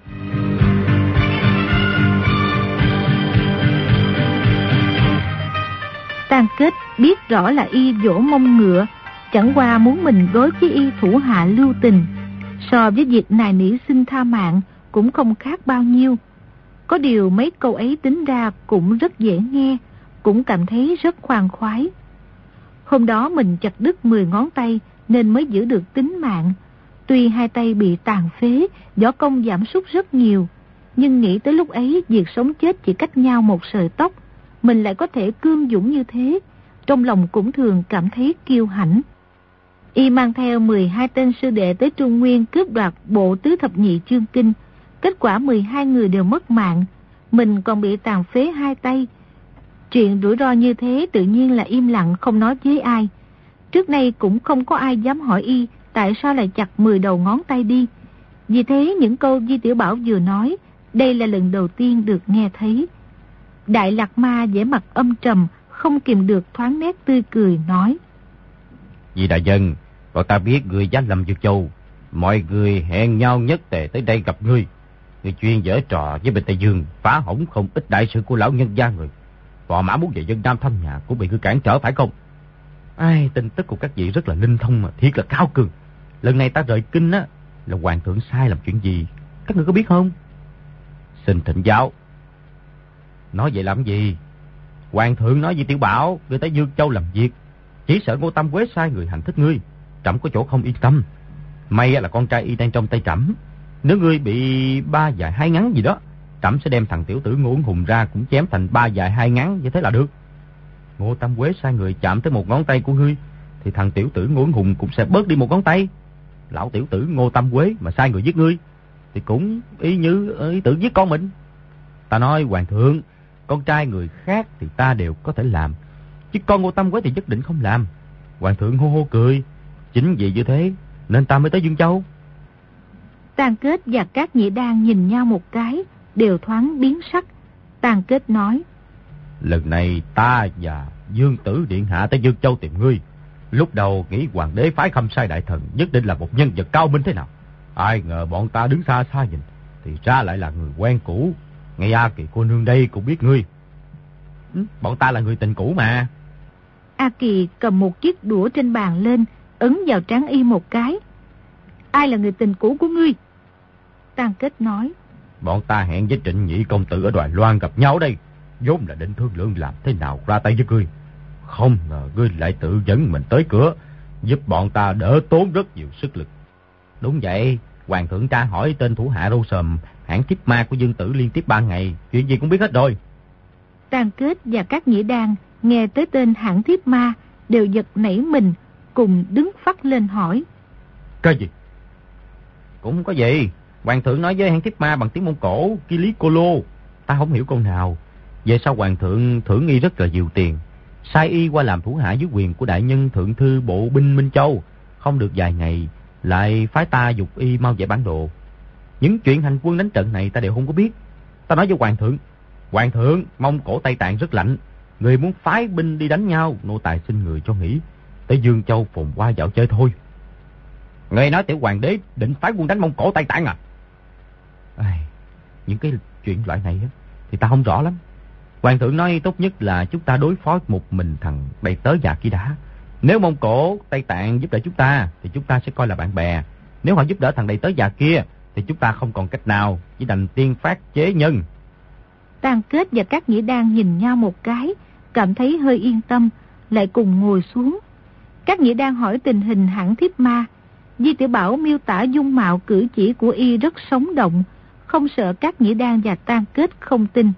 Tan Kết biết rõ là y vỗ mông ngựa, chẳng qua muốn mình đối với y thủ hạ lưu tình, so với việc nài nỉ xin tha mạng cũng không khác bao nhiêu. Có điều mấy câu ấy tính ra cũng rất dễ nghe, cũng cảm thấy rất khoan khoái. Hôm đó mình chặt đứt mười ngón tay nên mới giữ được tính mạng. Tuy hai tay bị tàn phế, võ công giảm sút rất nhiều, nhưng nghĩ tới lúc ấy việc sống chết chỉ cách nhau một sợi tóc, mình lại có thể cương dũng như thế, trong lòng cũng thường cảm thấy kiêu hãnh. Y mang theo mười hai tên sư đệ tới Trung Nguyên cướp đoạt bộ tứ thập nhị chương kinh, kết quả mười hai người đều mất mạng, mình còn bị tàn phế hai tay. Chuyện rủi ro như thế tự nhiên là im lặng không nói với ai. Trước nay cũng không có ai dám hỏi y tại sao lại chặt mười đầu ngón tay đi. Vì thế những câu Di Tiểu Bảo vừa nói, đây là lần đầu tiên được nghe thấy. Đại Lạc Ma vẻ mặt âm trầm, không kìm được thoáng nét tươi cười nói: Vì đại dân, bọn ta biết người giá Lâm Dược Châu, mọi người hẹn nhau nhất tề tới đây gặp ngươi. Người chuyên giở trò với bên Tây Dương, phá hỏng không ít đại sự của lão nhân gia người. Phò mã muốn về dân Nam thăm nhà cũng bị ngươi cản trở phải không? Ai, tin tức của các vị rất là linh thông mà, thiệt là cao cường. Lần này ta rời kinh á, là hoàng thượng sai làm chuyện gì, các người có biết không? Xin thỉnh giáo. Nói vậy làm gì? Hoàng thượng nói với Tiểu Bảo, người tới Dương Châu làm việc, chỉ sợ Ngô Tam Quế sai người hành thích ngươi, trẫm có chỗ không yên tâm. May là con trai y đang trong tay trẫm, nếu ngươi bị ba dài hai ngắn gì đó, trẫm sẽ đem thằng tiểu tử Ngô Uẩn Hùng ra cũng chém thành ba dài hai ngắn, như thế là được. Ngô Tam Quế sai người chạm tới một ngón tay của ngươi, thì thằng tiểu tử Ngô Uẩn Hùng cũng sẽ bớt đi một ngón tay. Lão tiểu tử Ngô Tam Quế mà sai người giết ngươi, thì cũng y như ý tưởng giết con mình. Ta nói hoàng thượng, con trai người khác thì ta đều có thể làm, chứ con Ngô Tam Quế thì nhất định không làm. Hoàng thượng hô hô cười. Chính vì như thế nên ta mới tới Dương Châu. Tàn Kết và Cát Nhĩ Đan nhìn nhau một cái, đều thoáng biến sắc. Tàn Kết nói: Lần này ta và Dương Tử Điện Hạ tới Dương Châu tìm ngươi. Lúc đầu nghĩ hoàng đế phái Khâm Sai đại thần nhất định là một nhân vật cao minh thế nào, ai ngờ bọn ta đứng xa xa nhìn, thì ra lại là người quen cũ. Ngay A Kỳ cô nương đây cũng biết ngươi. Ừ, bọn ta là người tình cũ mà. A Kỳ cầm một chiếc đũa trên bàn lên, ấn vào trán y một cái. Ai là người tình cũ của ngươi? Tàn Kết nói: Bọn ta hẹn với Trịnh Nhị công tử ở Đài Loan gặp nhau đây, vốn là định thương lượng làm thế nào ra tay với ngươi. Không ngờ ngươi lại tự dẫn mình tới cửa, giúp bọn ta đỡ tốn rất nhiều sức lực. Đúng vậy, hoàng thượng tra hỏi tên thủ hạ râu sờm hãng thiếp ma của Dương Tử liên tiếp ba ngày, chuyện gì cũng biết hết rồi. Tàn Kết và Cát Nhĩ Đan nghe tới tên hãng thiếp ma đều giật nảy mình, cùng đứng phắt lên hỏi: Cái gì? Cũng không có gì. Hoàng thượng nói với hãng thiếp ma bằng tiếng Mông Cổ, Kili Kolo. Ta không hiểu câu nào. Về sau hoàng thượng thưởng y rất là nhiều tiền, sai y qua làm thủ hạ dưới quyền của đại nhân thượng thư bộ binh Minh Châu. Không được vài ngày lại phái ta dục y mau vẽ bản đồ. Những chuyện hành quân đánh trận này ta đều không có biết. Ta nói với hoàng thượng: Hoàng thượng, Mông Cổ Tây Tạng rất lạnh, người muốn phái binh đi đánh nhau, nô tài xin người cho nghỉ, tới Dương Châu phồn qua dạo chơi thôi. Người nói tiểu hoàng đế định phái quân đánh Mông Cổ Tây Tạng à? À, những cái chuyện loại này á, thì ta không rõ lắm. Hoàng thượng nói tốt nhất là chúng ta đối phó một mình thằng đầy tớ già kia đã. Nếu Mông Cổ Tây Tạng giúp đỡ chúng ta thì chúng ta sẽ coi là bạn bè. Nếu họ giúp đỡ thằng đầy tớ già kia thì chúng ta không còn cách nào, chỉ đành tiên phát chế nhân. Tàn Kết và Cát Nhĩ Đan nhìn nhau một cái, cảm thấy hơi yên tâm, lại cùng ngồi xuống. Cát Nhĩ Đan hỏi tình hình hãng thiếp ma. Di Tiểu Bảo miêu tả dung mạo cử chỉ của y rất sống động, không sợ Cát Nhĩ Đan và Tàn Kết không tin.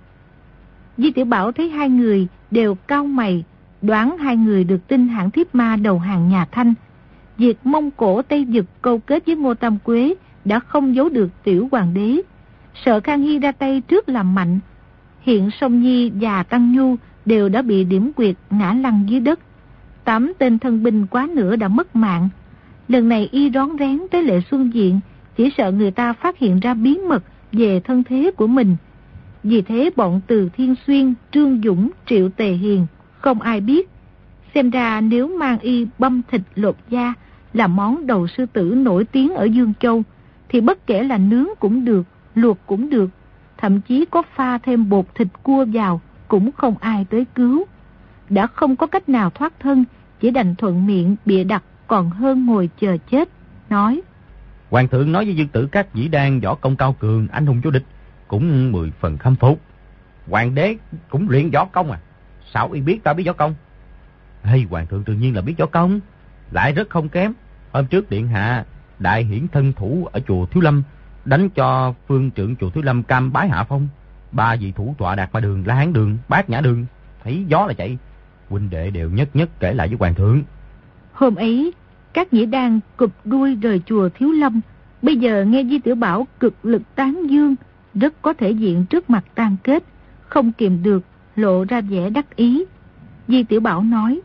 Di Tiểu Bảo thấy hai người đều cau mày, đoán hai người được tin hãng thiếp ma đầu hàng nhà Thanh. Việc Mông Cổ Tây Dực câu kết với Ngô Tam Quế đã không giấu được tiểu hoàng đế. Sợ Khang Hy ra tay trước làm mạnh. Hiện Song Nhi và Tăng Nhu đều đã bị điểm quyệt ngã lăn dưới đất. Tám tên thân binh quá nữa đã mất mạng. Lần này y rón rén tới Lệ Xuân Diện, chỉ sợ người ta phát hiện ra bí mật về thân thế của mình. Vì thế bọn Từ Thiên Xuyên, Trương Dũng, Triệu Tề Hiền không ai biết. Xem ra nếu mang y băm thịt lột da là món đầu sư tử nổi tiếng ở Dương Châu, thì bất kể là nướng cũng được, luộc cũng được, thậm chí có pha thêm bột thịt cua vào cũng không ai tới cứu. Đã không có cách nào thoát thân, chỉ đành thuận miệng bịa đặt còn hơn ngồi chờ chết. Nói: Hoàng thượng nói với Dương Tử Cát Nhĩ Đan võ công cao cường, anh hùng vô địch, cũng mười phần khâm phục. Hoàng đế cũng luyện võ công à? Sao y biết ta biết võ công? Hay hoàng thượng tự nhiên là biết võ công, lại rất không kém. Hôm trước điện hạ đại hiển thân thủ ở chùa Thiếu Lâm, đánh cho phương trưởng chùa Thiếu Lâm cam bái hạ phong. Ba vị thủ tọa Đạt Ma Đường, La Hán Đường, Bát Nhã Đường thấy gió là chạy. Huynh đệ đều nhất nhất kể lại với hoàng thượng. Hôm ấy Cát Nhĩ Đan cụp đuôi rời chùa Thiếu Lâm, bây giờ nghe Di Tiểu Bảo cực lực tán dương, rất có thể diện trước mặt Tàn Kết, không kìm được lộ ra vẻ đắc ý. Di Tiểu Bảo nói: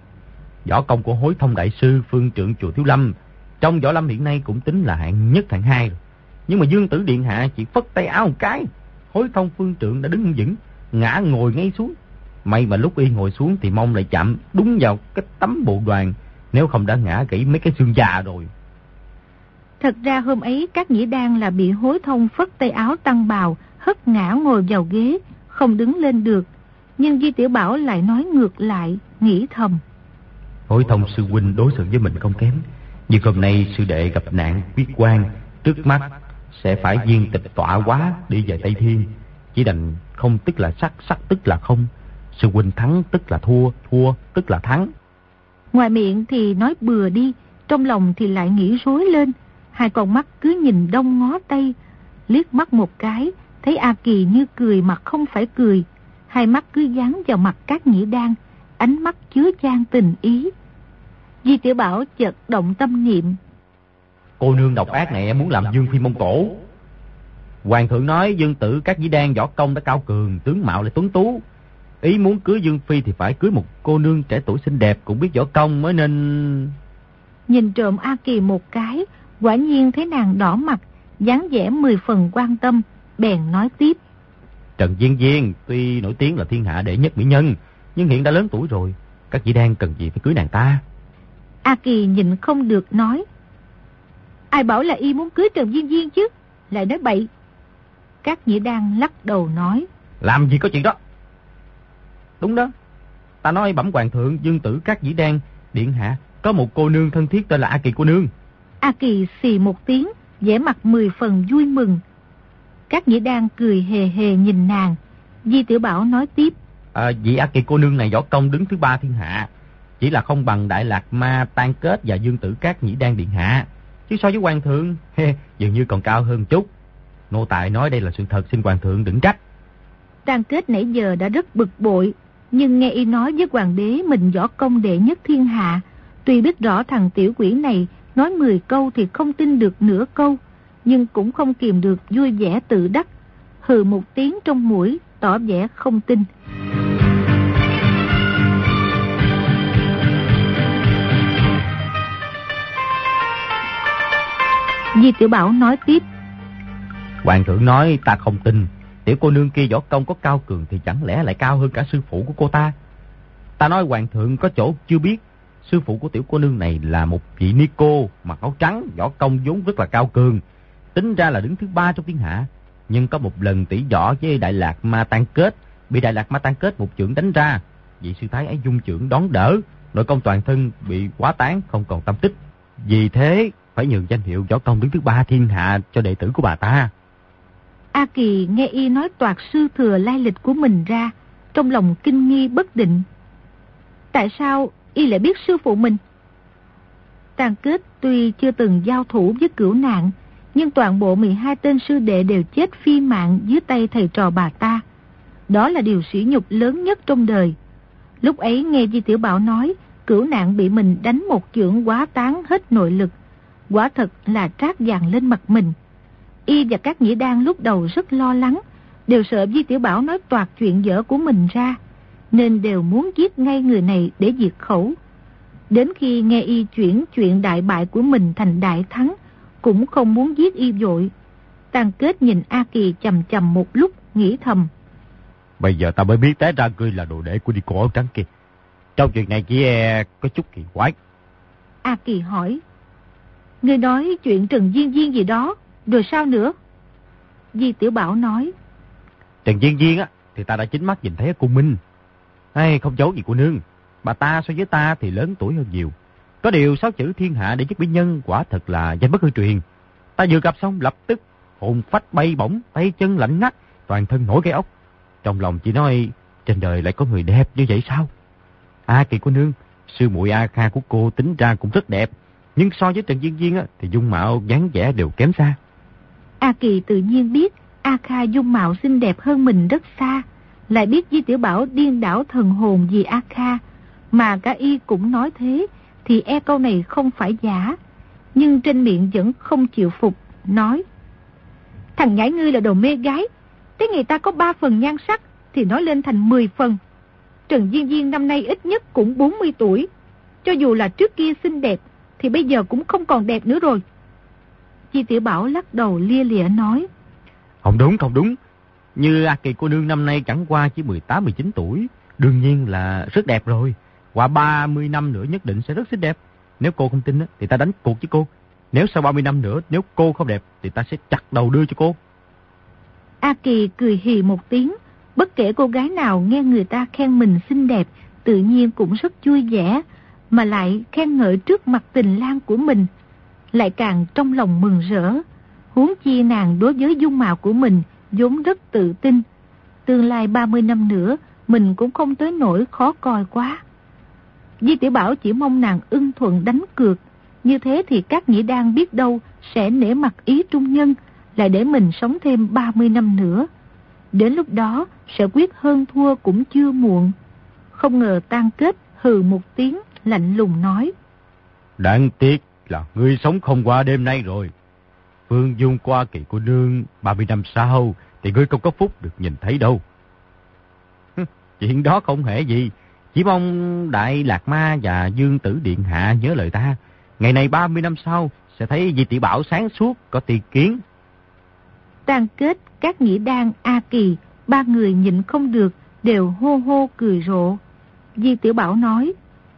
Võ công của Hối Thông đại sư, phương trưởng chùa Thiếu Lâm, trong võ lâm hiện nay cũng tính là hạng nhất hạng hai rồi. Nhưng mà Dương Tử điện hạ chỉ phất tay áo một cái, Hối Thông phương trưởng đã đứng vững, ngã ngồi ngay xuống. May mà lúc y ngồi xuống thì mông lại chạm đúng vào cái tấm bộ đoàn, nếu không đã ngã gãy mấy cái xương già rồi. Thật ra hôm ấy Cát Nhĩ Đan là bị Hối Thông phất tay áo tăng bào, hất ngã ngồi vào ghế, không đứng lên được. Nhưng Di Tiểu Bảo lại nói ngược lại, nghĩ thầm: Hối Thông sư huynh đối xử với mình không kém, nhưng hôm nay sư đệ gặp nạn quyết quan, trước mắt sẽ phải viên tịch tọa hóa đi về Tây Thiên. Chỉ đành không tức là sắc, sắc tức là không. Sư huynh thắng tức là thua, thua tức là thắng. Ngoài miệng thì nói bừa đi, trong lòng thì lại nghĩ rối lên. Hai con mắt cứ nhìn đông ngó tây, liếc mắt một cái, thấy A Kỳ như cười mà không phải cười. Hai mắt cứ dán vào mặt Cát Nhĩ Đan, ánh mắt chứa chan tình ý. Di Tiểu Bảo chợt động tâm niệm. Cô nương độc ác này muốn làm Dương Phi Mông Cổ. Hoàng thượng nói Dương tử Cát Nhĩ Đan võ công đã cao cường, tướng mạo lại tuấn tú. Ý muốn cưới Dương Phi thì phải cưới một cô nương trẻ tuổi xinh đẹp, cũng biết võ công mới nên... Nhìn trộm A Kỳ một cái, quả nhiên thấy nàng đỏ mặt, dáng vẻ mười phần quan tâm, bèn nói tiếp. Trần Diên Diên tuy nổi tiếng là thiên hạ đệ nhất mỹ nhân, nhưng hiện đã lớn tuổi rồi, Cát Nhĩ Đan cần gì phải cưới nàng ta. A Kỳ nhịn không được nói. Ai bảo là y muốn cưới Trần Diên Diên chứ, lại nói bậy. Cát Nhĩ Đan lắc đầu nói. Làm gì có chuyện đó. Đúng đó, ta nói bẩm hoàng thượng, Dương tử Cát Nhĩ Đan điện hạ có một cô nương thân thiết tên là A Kỳ cô nương. A Kỳ xì một tiếng, vẻ mặt mười phần vui mừng. Cát Nhĩ Đan cười hề hề nhìn nàng. Di Tiểu Bảo nói tiếp. À, vị A Kỳ cô nương này võ công đứng thứ ba thiên hạ, chỉ là không bằng Đại Lạc Ma Tan Kết và Dương tử Cát Nhĩ Đan điện hạ, chứ so với hoàng thượng he, dường như còn cao hơn chút. Nô tài nói đây là sự thật, xin hoàng thượng đừng trách. Tan Kết nãy giờ đã rất bực bội, nhưng nghe y nói với hoàng đế mình võ công đệ nhất thiên hạ, tuy biết rõ thằng tiểu quỷ này nói mười câu thì không tin được nửa câu, nhưng cũng không kìm được vui vẻ tự đắc, hừ một tiếng trong mũi, tỏ vẻ không tin. Di Tiểu Bảo nói tiếp. Hoàng thượng nói ta không tin. Tiểu cô nương kia võ công có cao cường thì chẳng lẽ lại cao hơn cả sư phụ của cô ta. Ta nói hoàng thượng có chỗ chưa biết. Sư phụ của tiểu cô nương này là một vị ni cô mặc áo trắng, võ công vốn rất là cao cường, tính ra là đứng thứ ba trong thiên hạ. Nhưng có một lần tỷ võ với Đại Lạc Ma Tan Kết, bị Đại Lạc Ma Tan Kết một chưởng đánh ra. Vị sư thái ấy dung chưởng đón đỡ, nội công toàn thân bị quá tán, không còn tâm tích. Vì thế phải nhường danh hiệu võ công đứng thứ ba thiên hạ cho đệ tử của bà ta. A Kỳ nghe y nói toạc sư thừa lai lịch của mình ra, trong lòng kinh nghi bất định. Tại sao y lại biết sư phụ mình? Tan Kết tuy chưa từng giao thủ với Cửu Nạn, nhưng toàn bộ mười hai tên sư đệ đều chết phi mạng dưới tay thầy trò bà ta. Đó là điều sỉ nhục lớn nhất trong đời. Lúc ấy nghe Di Tiểu Bảo nói Cửu Nạn bị mình đánh một chưởng quá tán hết nội lực, quả thật là trát vàng lên mặt mình. Y và Cát Nhĩ Đan lúc đầu rất lo lắng, đều sợ Di Tiểu Bảo nói toạc chuyện dở của mình ra, nên đều muốn giết ngay người này để diệt khẩu. Đến khi nghe y chuyển chuyện đại bại của mình thành đại thắng, cũng không muốn giết y vội. Tan Kết nhìn A Kỳ chầm chầm một lúc, nghĩ thầm. Bây giờ ta mới biết té ra ngươi là đồ đệ của đi cô áo trắng kia. Trong chuyện này chỉ e có chút kỳ quái. A Kỳ hỏi. Ngươi nói chuyện Trần Diên Diên gì đó, rồi sao nữa? Di Tiểu Bảo nói. Trần Diên Diên á, thì ta đã chính mắt nhìn thấy ở cung Minh. Hay không giấu gì cô nương, bà ta so với ta thì lớn tuổi hơn nhiều. Có điều sáu chữ thiên hạ đệ nhất mỹ nhân quả thật là danh bất hư truyền. Ta vừa gặp xong lập tức hồn phách bay bổng, tay chân lạnh ngắt, toàn thân nổi gai ốc. Trong lòng chỉ nói trên đời lại có người đẹp như vậy sao? A Kỳ cô nương, sư muội A Kha của cô tính ra cũng rất đẹp, nhưng so với Trần Diên Diên á, thì dung mạo dáng vẻ đều kém xa. A Kỳ tự nhiên biết A Kha dung mạo xinh đẹp hơn mình rất xa, lại biết Di Tiểu Bảo điên đảo thần hồn vì A Kha, mà cả y cũng nói thế, thì e câu này không phải giả. Nhưng trên miệng vẫn không chịu phục, nói. Thằng nhãi ngươi là đồ mê gái, thế người ta có ba phần nhan sắc thì nói lên thành mười phần. Trần Diên Diên năm nay ít nhất cũng bốn mươi tuổi, cho dù là trước kia xinh đẹp thì bây giờ cũng không còn đẹp nữa rồi. Di Tiểu Bảo lắc đầu lia lịa nói. Không đúng, không đúng. Như A Kỳ cô nương năm nay chẳng qua chỉ mười tám mười chín tuổi, đương nhiên là rất đẹp rồi. Qua ba mươi năm nữa nhất định sẽ rất xinh đẹp. Nếu cô không tin thì ta đánh cuộc với cô. Nếu sau ba mươi năm nữa nếu cô không đẹp thì ta sẽ chặt đầu đưa cho cô. A Kỳ cười hì một tiếng. Bất kể cô gái nào nghe người ta khen mình xinh đẹp, tự nhiên cũng rất vui vẻ. mà lại khen ngợi trước mặt tình lang của mình, lại càng trong lòng mừng rỡ. Huống chi nàng đối với dung mạo của mình vốn rất tự tin, tương lai ba mươi năm nữa mình cũng không tới nỗi khó coi quá. Di Tiểu Bảo chỉ mong nàng ưng thuận đánh cược, như thế thì các Nhĩ Đan biết đâu sẽ nể mặt ý trung nhân, lại để mình sống thêm ba mươi năm nữa. Đến lúc đó sẽ quyết hơn thua cũng chưa muộn. Không ngờ Tan Kết hừ một tiếng lạnh lùng nói: Đáng tiếc là ngươi sống không qua đêm nay rồi. Phương Dung qua Kỳ cô nương ba mươi năm sau thì ngươi không có phúc được nhìn thấy đâu. Chuyện đó không hề gì. Chỉ mong Đại Lạc Ma và Dương Tử Điện Hạ nhớ lời ta. Ngày này ba mươi năm sau sẽ thấy Di Tiểu Bảo sáng suốt có tiền kiến. Tan Kết, các Nhĩ Đan, A Kỳ, ba người nhịn không được, đều hô hô cười rộ. Di Tiểu Bảo nói: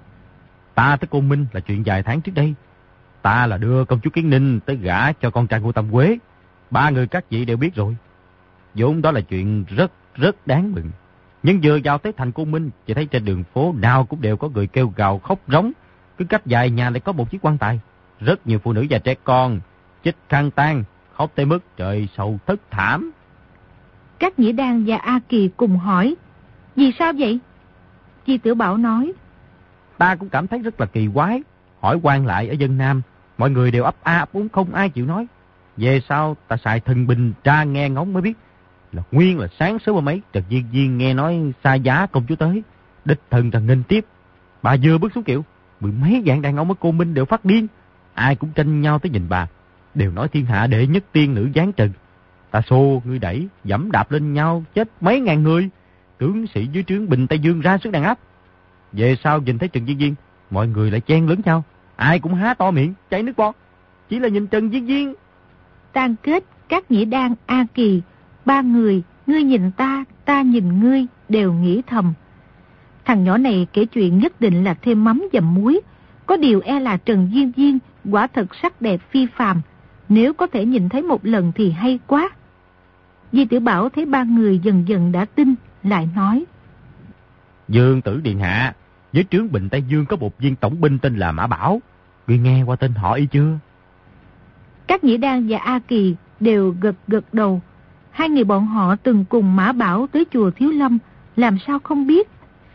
Ta tới Côn Minh là chuyện vài tháng trước đây. Ta là đưa công chúa Kiến Ninh tới gả cho con trai của Tâm Quế. Ba người các vị đều biết rồi. Vốn đó là chuyện rất rất đáng mừng. Nhưng vừa vào tới thành Côn Minh, chỉ thấy trên đường phố nào cũng đều có người kêu gào khóc rống. Cứ cách vài nhà lại có một chiếc quan tài. Rất nhiều phụ nữ và trẻ con chích khăn tang, khóc tới mức trời sầu thất thảm. Các Nhĩ Đan và A Kỳ cùng hỏi: Vì sao vậy? Di Tiểu Bảo nói: Ta cũng cảm thấy rất là kỳ quái. Hỏi quan lại ở dân Nam, mọi người đều ấp a ấp úng, không ai chịu nói. Về sau ta xài thần bình tra nghe ngóng mới biết là nguyên là sáng sớm hôm ấy Trần Viên Viên nghe nói xa giá công chúa tới, đích thần rằng nghênh tiếp. Bà vừa bước xuống kiệu, mười mấy vạn đàn ông ở Côn Minh đều phát điên, ai cũng tranh nhau tới nhìn bà, đều nói thiên hạ đệ nhất tiên nữ giáng trần. Ta xô ngươi đẩy dẫm đạp lên nhau, chết mấy ngàn người. Tướng sĩ dưới trướng Bình Tây Dương ra sức đàn áp. Về sau nhìn thấy Trần Viên Viên, mọi người lại chen lấn nhau, ai cũng há to miệng chảy nước bọt, chỉ là nhìn Trần Viên Viên. Tan Kết, các Nhĩ Đan, A Kỳ, ba người, ngươi nhìn ta, ta nhìn ngươi, đều nghĩ thầm: thằng nhỏ này kể chuyện nhất định là thêm mắm dầm muối. Có điều e là Trần Viên Viên quả thật sắc đẹp phi phàm, nếu có thể nhìn thấy một lần thì hay quá. Di Tiểu Bảo thấy ba người dần dần đã tin, lại nói: Dương Tử Điện Hạ, dưới trướng Bình Tây Dương có một viên tổng binh tên là Mã Bảo, ngươi nghe qua tên họ y chưa? Các Nhĩ Đan và A Kỳ đều gật gật đầu. Hai người bọn họ từng cùng Mã Bảo tới chùa Thiếu Lâm, làm sao không biết.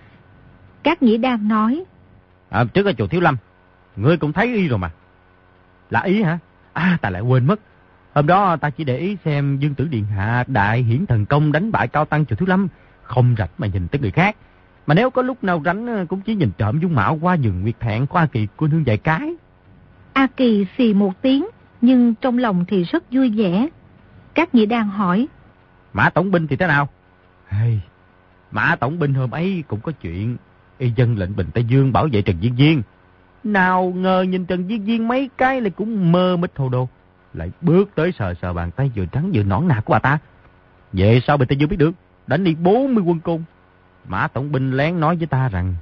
Các Nhĩ Đan nói: À, trước ở chùa Thiếu Lâm, ngươi cũng thấy y rồi mà. Là ý hả? À, ta lại quên mất. Hôm đó ta chỉ để ý xem Dương Tử Điện Hạ đại hiển thần công đánh bại cao tăng chùa Thiếu Lâm, không rảnh mà nhìn tới người khác. Mà nếu có lúc nào rảnh cũng chỉ nhìn trộm dung mạo qua giường nguyệt thẹn của A Kỳ cô nương vài cái. A Kỳ xì một tiếng, nhưng trong lòng thì rất vui vẻ. Các Nhĩ Đan hỏi: Mã tổng binh thì thế nào? Hey, Mã tổng binh hôm ấy cũng có chuyện. Y dân lệnh Bình Tây Dương bảo vệ Trần Viên Viên. Nào ngờ nhìn Trần Viên Viên mấy cái lại cũng mơ mịt hồ đồ, lại bước tới sờ sờ bàn tay vừa trắng vừa nõn nà của bà ta. Vậy sao Bình Tây Dương biết được? Đánh đi bốn mươi quân côn. Mã tổng binh lén nói với ta rằng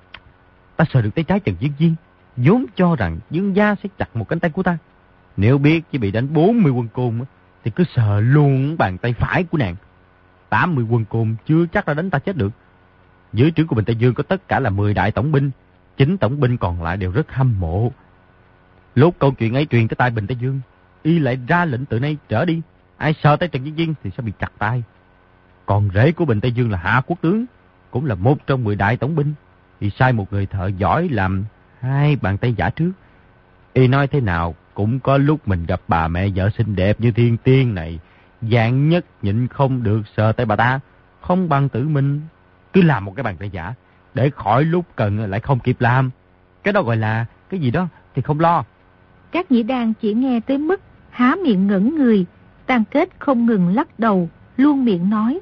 ta sờ được tay trái Trần Viên Viên, vốn cho rằng Dương gia sẽ chặt một cánh tay của ta. Nếu biết chỉ bị đánh bốn mươi quân côn thì cứ sờ luôn bàn tay phải của nàng. tám mươi quân côn chưa chắc đã đánh ta chết được. Dưới trướng của Bình Tây Dương có tất cả là mười đại tổng binh, chín tổng binh còn lại đều rất hâm mộ. Lúc câu chuyện ấy truyền tới tai Bình Tây Dương, y lại ra lệnh từ nay trở đi, ai sờ tay Trần Viên Viên thì sẽ bị chặt tay. Còn rể của Bình Tây Dương là Hạ Quốc tướng, cũng là một trong mười đại tổng binh, y sai một người thợ giỏi làm hai bàn tay giả trước. Y nói thế nào cũng có lúc mình gặp bà mẹ vợ xinh đẹp như thiên tiên này, dạng nhất nhịn không được sờ tay bà ta, không bằng tự mình cứ làm một cái bàn tay giả, để khỏi lúc cần lại không kịp làm. Cái đó gọi là cái gì đó thì không lo. Các Nhĩ Đan chỉ nghe tới mức há miệng ngẩn người. Tan Kết không ngừng lắc đầu, luôn miệng nói: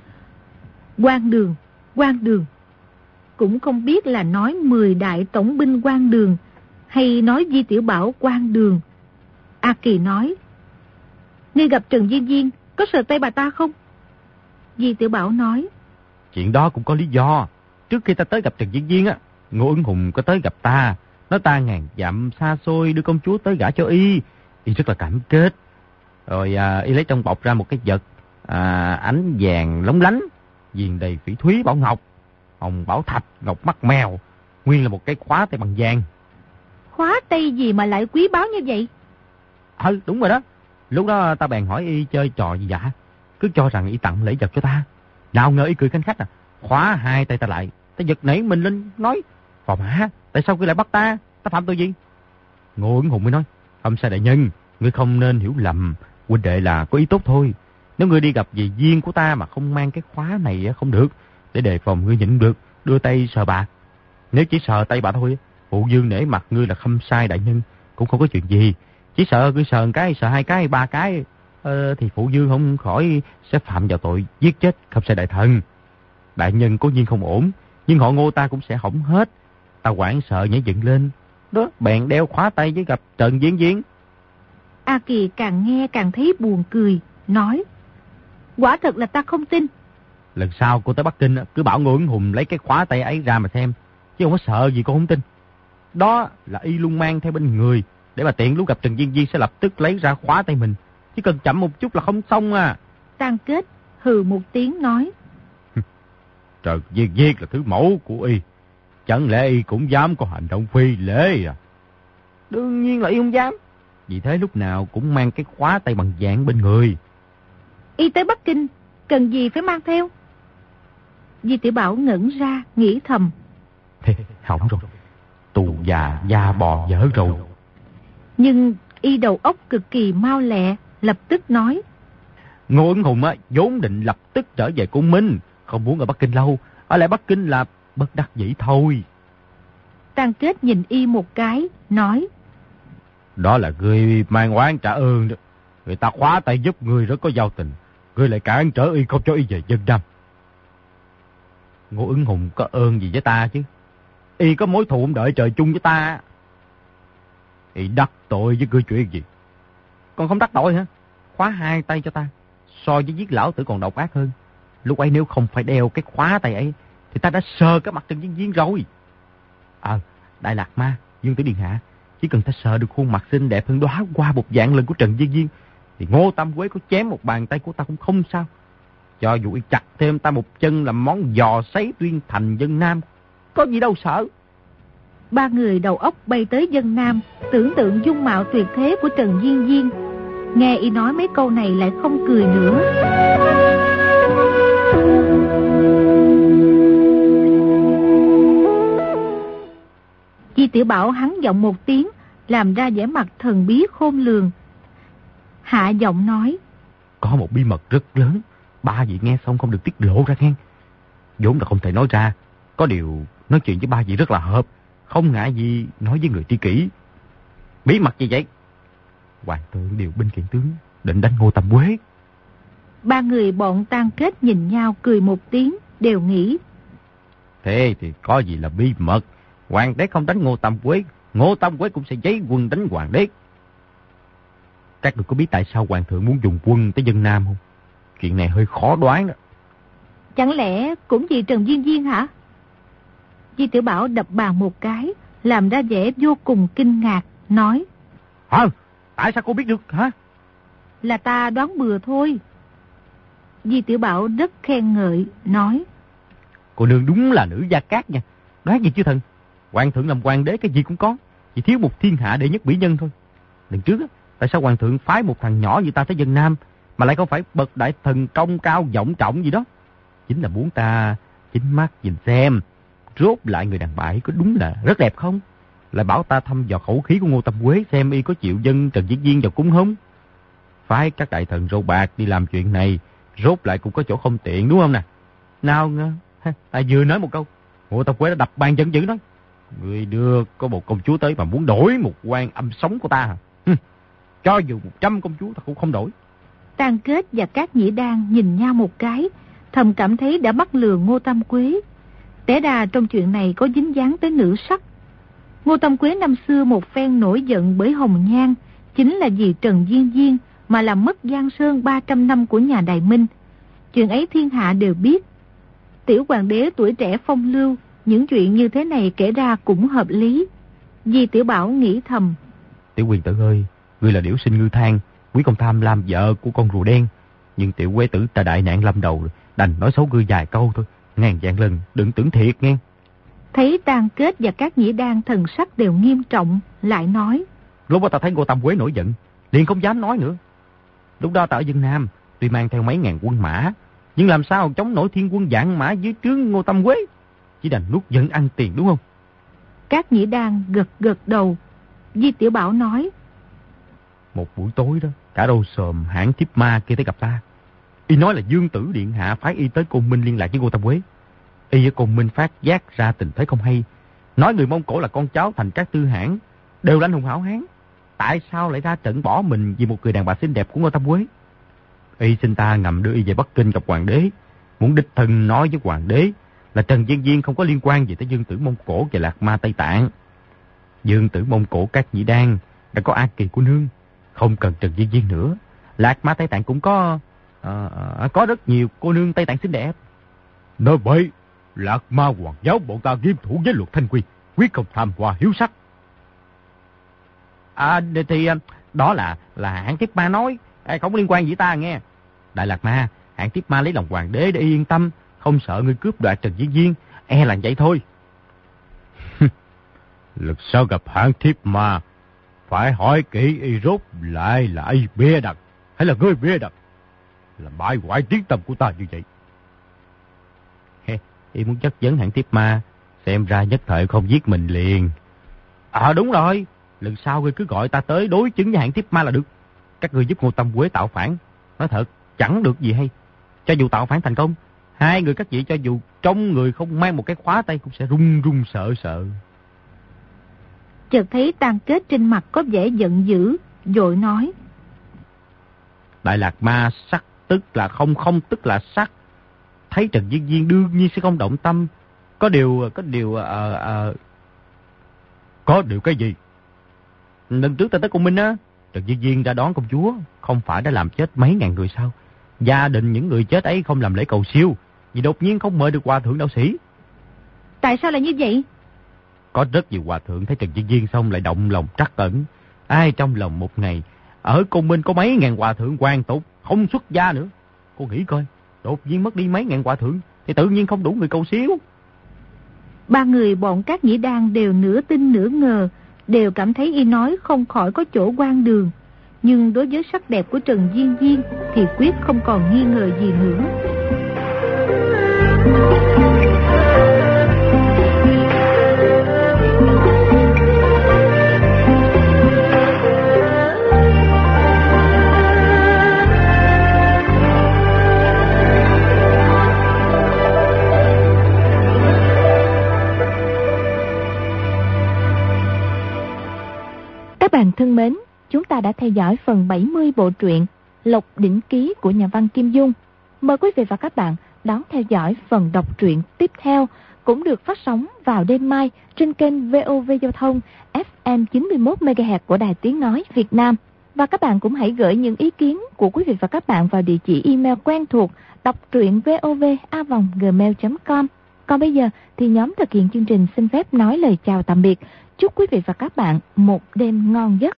Quan Đường, Quan Đường. Cũng không biết là nói mười đại tổng binh Quan Đường hay nói Di Tiểu Bảo Quan Đường. A Kỳ nói: Ngươi gặp Trần Viên Viên có sờ tay bà ta không? Di Tiểu Bảo nói: Chuyện đó cũng có lý do. Trước khi ta tới gặp Trần Viên Viên á, Ngô Ứng Hùng có tới gặp ta, nói ta ngàn dặm xa xôi đưa công chúa tới gả cho y. Y rất là cảm kết. Rồi à, y lấy trong bọc ra một cái vật à, ánh vàng lóng lánh, viền đầy phỉ thúy bảo ngọc, hồng bảo thạch, ngọc mắt mèo. nguyên là một cái khóa tay bằng vàng. Khóa tay gì mà lại quý báu như vậy? Ừ, đúng rồi đó. Lúc đó ta bèn hỏi y chơi trò gì dạ, cứ cho rằng y tặng lễ vật cho ta. Nào ngờ y cười khanh khách à, khóa hai tay ta lại. Ta giật nảy mình lên nói, phò mã, tại sao ngươi lại bắt ta? Ta phạm tội gì? Ngô Ứng Hùng mới nói, không sai đại nhân, ngươi không nên hiểu lầm, huynh đệ là có ý tốt thôi. Nếu ngươi đi gặp dì Duyên của ta mà không mang cái khóa này không được, để đề phòng ngươi nhịn được, đưa tay sờ bà. Nếu chỉ sờ tay bà thôi, phụ dương nể mặt ngươi là không sai đại nhân, cũng không có chuyện gì. Chỉ sợ ngươi sờ một cái, sờ hai cái, ba cái, ờ, thì phụ dương không khỏi sẽ phạm vào tội giết chết không sai đại thần. Đại nhân cố nhiên không ổn, nhưng họ Ngô ta cũng sẽ hỏng hết. Ta hoảng sợ nhảy dựng lên, đó bèn đeo khóa tay với gặp Trần Viên Viên. A Kỳ càng nghe càng thấy buồn cười, nói, quả thật là ta không tin. Lần sau cô tới Bắc Kinh cứ bảo Ngô Ứng Hùng lấy cái khóa tay ấy ra mà xem, chứ không có sợ gì cô không tin. Đó là y luôn mang theo bên người, để mà tiện lúc gặp Trần Viên Viên sẽ lập tức lấy ra khóa tay mình, chỉ cần chậm một chút là không xong à. Tang Kết hừ một tiếng nói, Trần Viên Viên là thứ mẫu của y, chẳng lẽ y cũng dám có hành động phi lễ à? Đương nhiên là y không dám, vì thế lúc nào cũng mang cái khóa tay bằng vàng bên người. Y tới Bắc Kinh cần gì phải mang theo? Di Tiểu Bảo ngẩn ra nghĩ thầm, hỏng rồi, tù già da bò dở rồi. Nhưng y đầu óc cực kỳ mau lẹ, lập tức nói, Ngô Ứng Hùng á vốn định lập tức trở về Cung Minh, không muốn ở Bắc Kinh lâu, ở lại Bắc Kinh là bất đắc dĩ thôi. Tang Kết nhìn y một cái, nói, đó là ngươi mang oán trả ơn đó. Người ta khóa tay giúp ngươi rất có giao tình, ngươi lại cản trở y không cho y về Vân Nam. Ngô Ứng Hùng có ơn gì với ta chứ? Y có mối thù đợi trời chung với ta. Y đắc tội với ngươi chuyện gì? Còn không đắc tội hả? Khóa hai tay cho ta, so với giết lão tử còn độc ác hơn. Lúc ấy nếu không phải đeo cái khóa tay ấy thì ta đã sờ cái mặt Trần Viên Viên rồi. Ờ, à, Đại Lạc Ma, Dương Tử Điện Hạ, chỉ cần ta sờ được khuôn mặt xinh đẹp hơn đóa qua một vạn lần của Trần Viên Viên, thì Ngô Tam Quế có chém một bàn tay của ta cũng không sao. Cho dù y chặt thêm ta một chân làm món giò sấy Tuyên Thành Vân Nam, có gì đâu sợ. Ba người đầu óc bay tới Vân Nam, tưởng tượng dung mạo tuyệt thế của Trần Viên Viên. Nghe y nói mấy câu này lại không cười nữa. Di Tiểu Bảo hắn giọng một tiếng, làm ra vẻ mặt thần bí khôn lường. Hạ giọng nói, có một bí mật rất lớn, ba vị nghe xong không được tiết lộ ra nghe. Vốn là không thể nói ra, có điều nói chuyện với ba vị rất là hợp, không ngại gì nói với người tri kỷ. Bí mật gì vậy? Hoàng thượng điều binh kiện tướng, định đánh Ngô Tam Quế. Ba người bọn Tang Kết nhìn nhau cười một tiếng, đều nghĩ, thế thì có gì là bí mật? Hoàng đế không đánh Ngô Tam Quế, Ngô Tam Quế cũng sẽ giấy quân đánh hoàng đế. Các người có biết tại sao hoàng thượng muốn dùng quân tới Vân Nam không? Chuyện này hơi khó đoán đó. Chẳng lẽ cũng vì Trần Viên Viên hả? Di Tiểu Bảo đập bàn một cái, làm ra vẻ vô cùng kinh ngạc, nói, hả? Tại sao cô biết được hả? Là ta đoán bừa thôi. Di Tiểu Bảo rất khen ngợi, nói, cô nương đúng là nữ gia cát nha. Đoán gì chứ thần? Hoàng thượng làm hoàng đế cái gì cũng có, chỉ thiếu một thiên hạ đệ nhất mỹ nhân thôi. Lần trước á, tại sao hoàng thượng phái một thằng nhỏ như ta tới Vân Nam, mà lại không phải bậc đại thần công cao vọng trọng gì đó? Chính là muốn ta chính mắt nhìn xem, rốt lại người đàn bà ấy có đúng là rất đẹp không? Lại bảo ta thăm dò khẩu khí của Ngô Tam Quế xem y có chịu dân Trần Viên Viên vào cung không? Phái các đại thần râu bạc đi làm chuyện này, rốt lại cũng có chỗ không tiện đúng không nè? Nào ngờ, ta vừa nói một câu, Ngô Tam Quế đã đập bàn giận dữ nói, người đưa có một công chúa tới mà muốn đổi một quan âm sống của ta hả? Hừ, cho dù một trăm công chúa ta cũng không đổi. Tang Kết và Cát Nhĩ Đan nhìn nhau một cái, thầm cảm thấy đã bắt lừa Ngô Tam Quế. Té ra trong chuyện này có dính dáng tới nữ sắc. Ngô Tam Quế năm xưa một phen nổi giận bởi Hồng Nhan, chính là vì Trần Viên Viên mà làm mất Giang Sơn ba trăm năm của nhà Đại Minh. Chuyện ấy thiên hạ đều biết. Tiểu hoàng đế tuổi trẻ phong lưu, những chuyện như thế này kể ra cũng hợp lý. Di Tiểu Bảo nghĩ thầm, Tiểu Quyền tử ơi, ngươi là điểu sinh ngư thang, quý công tham làm vợ của con rùa đen. Nhưng tiểu quế tử ta đại nạn lâm đầu, đành nói xấu ngươi vài câu thôi. Ngàn vạn lần đừng tưởng thiệt nghe. Thấy Tàn Kết và các nhĩ đan thần sắc đều nghiêm trọng, lại nói. Lúc đó ta thấy Ngô Tam Quế nổi giận, liền không dám nói nữa. Lúc đó ta ở Vân Nam, tuy mang theo mấy ngàn quân mã, nhưng làm sao chống nổi thiên quân vạn mã dưới trướng Ngô Tam Quế. Chỉ đành nuốt giận ăn tiền, đúng không? Các nhĩ đan gật gật đầu. Di Tiểu Bảo nói. Một buổi tối đó, cả đầu sòm hãng thiếp ma kia tới gặp ta. Y nói là Dương Tử Điện Hạ phái y tới Côn Minh liên lạc với Ngô Tam Quế. Y ở Côn Minh phát giác ra tình thế không hay, nói người Mông Cổ là con cháu thành các tư hãng, đều là anh hùng hảo hán. Tại sao lại ra trận bỏ mình vì một người đàn bà xinh đẹp của Ngô Tam Quế? Y xin ta ngầm đưa y về Bắc Kinh gặp hoàng đế, muốn đích thân nói với hoàng đế là Trần Viên Viên không có liên quan gì tới Dương Tử Mông Cổ và Lạc Ma Tây Tạng. Dương Tử Mông Cổ các nhĩ đan đã có A Kỳ của nương, không cần Trần Viên Viên nữa. Lạc Ma Tây Tạng cũng có uh, có rất nhiều cô nương Tây Tạng xinh đẹp. Nói vậy, Lạc Ma Hoàng giáo bọn ta nghiêm thủ với luật thanh quy, quyết không tham hoa hiếu sắc. À thì đó là là hãng thiếp ma nói, không có liên quan gì ta nghe. Đại Lạc Ma, hãng thiếp ma lấy lòng hoàng đế để yên tâm, không sợ người cướp đoạt Trần Viên Viên, e là vậy thôi. Lần sau gặp hãng thiếp ma, phải hỏi kỹ y rốt lại là y bia đặt, hay là ngươi bia đặt, là bại hoại tiếng tăm của ta như vậy. He, y muốn chất vấn hãng thiếp ma, xem ra nhất thời không giết mình liền. À đúng rồi, lần sau ngươi cứ gọi ta tới đối chứng với hãng thiếp ma là được. Các ngươi giúp Ngô Tam Quế tạo phản, nói thật chẳng được gì hay. Cho dù tạo phản thành công, hai người các vị cho dù trong người không mang một cái khóa tay cũng sẽ run run sợ sợ. Chợt thấy Tàn Kết trên mặt có vẻ giận dữ, vội nói. Đại Lạc Ma sắc tức là không, không tức là sắc. Thấy Trần Viên Viên đương nhiên sẽ không động tâm. Có điều, có điều, uh, uh, có điều cái gì? Lần trước ta tới Côn Minh á, Trần Viên Viên đã đón công chúa, không phải đã làm chết mấy ngàn người sao? Gia đình những người chết ấy không làm lễ cầu siêu, vì đột nhiên không mời được hòa thượng đạo sĩ. Tại sao lại như vậy? Có rất nhiều hòa thượng thấy Trần Viên Viên xong lại động lòng trắc ẩn. Ai trong lòng một ngày, ở Côn Minh có mấy ngàn hòa thượng hoàn tục, không xuất gia nữa. Cô nghĩ coi, đột nhiên mất đi mấy ngàn hòa thượng, thì tự nhiên không đủ người cầu siêu. Ba người bọn các nhĩ đan đều nửa tin nửa ngờ, đều cảm thấy y nói không khỏi có chỗ quan đường. Nhưng đối với sắc đẹp của Trần Viên Viên thì quyết không còn nghi ngờ gì nữa. Các bạn thân mến, chúng ta đã theo dõi phần bảy mươi bộ truyện Lộc Đỉnh Ký của nhà văn Kim Dung. Mời quý vị và các bạn đón theo dõi phần đọc truyện tiếp theo, cũng được phát sóng vào đêm mai trên kênh vê o vê Giao thông ép em chín mươi mốt mê ga héc của Đài Tiếng Nói Việt Nam. Và các bạn cũng hãy gửi những ý kiến của quý vị và các bạn vào địa chỉ email quen thuộc đọc truyện vov a vòng gmail chấm com. Còn bây giờ thì nhóm thực hiện chương trình xin phép nói lời chào tạm biệt. Chúc quý vị và các bạn một đêm ngon giấc.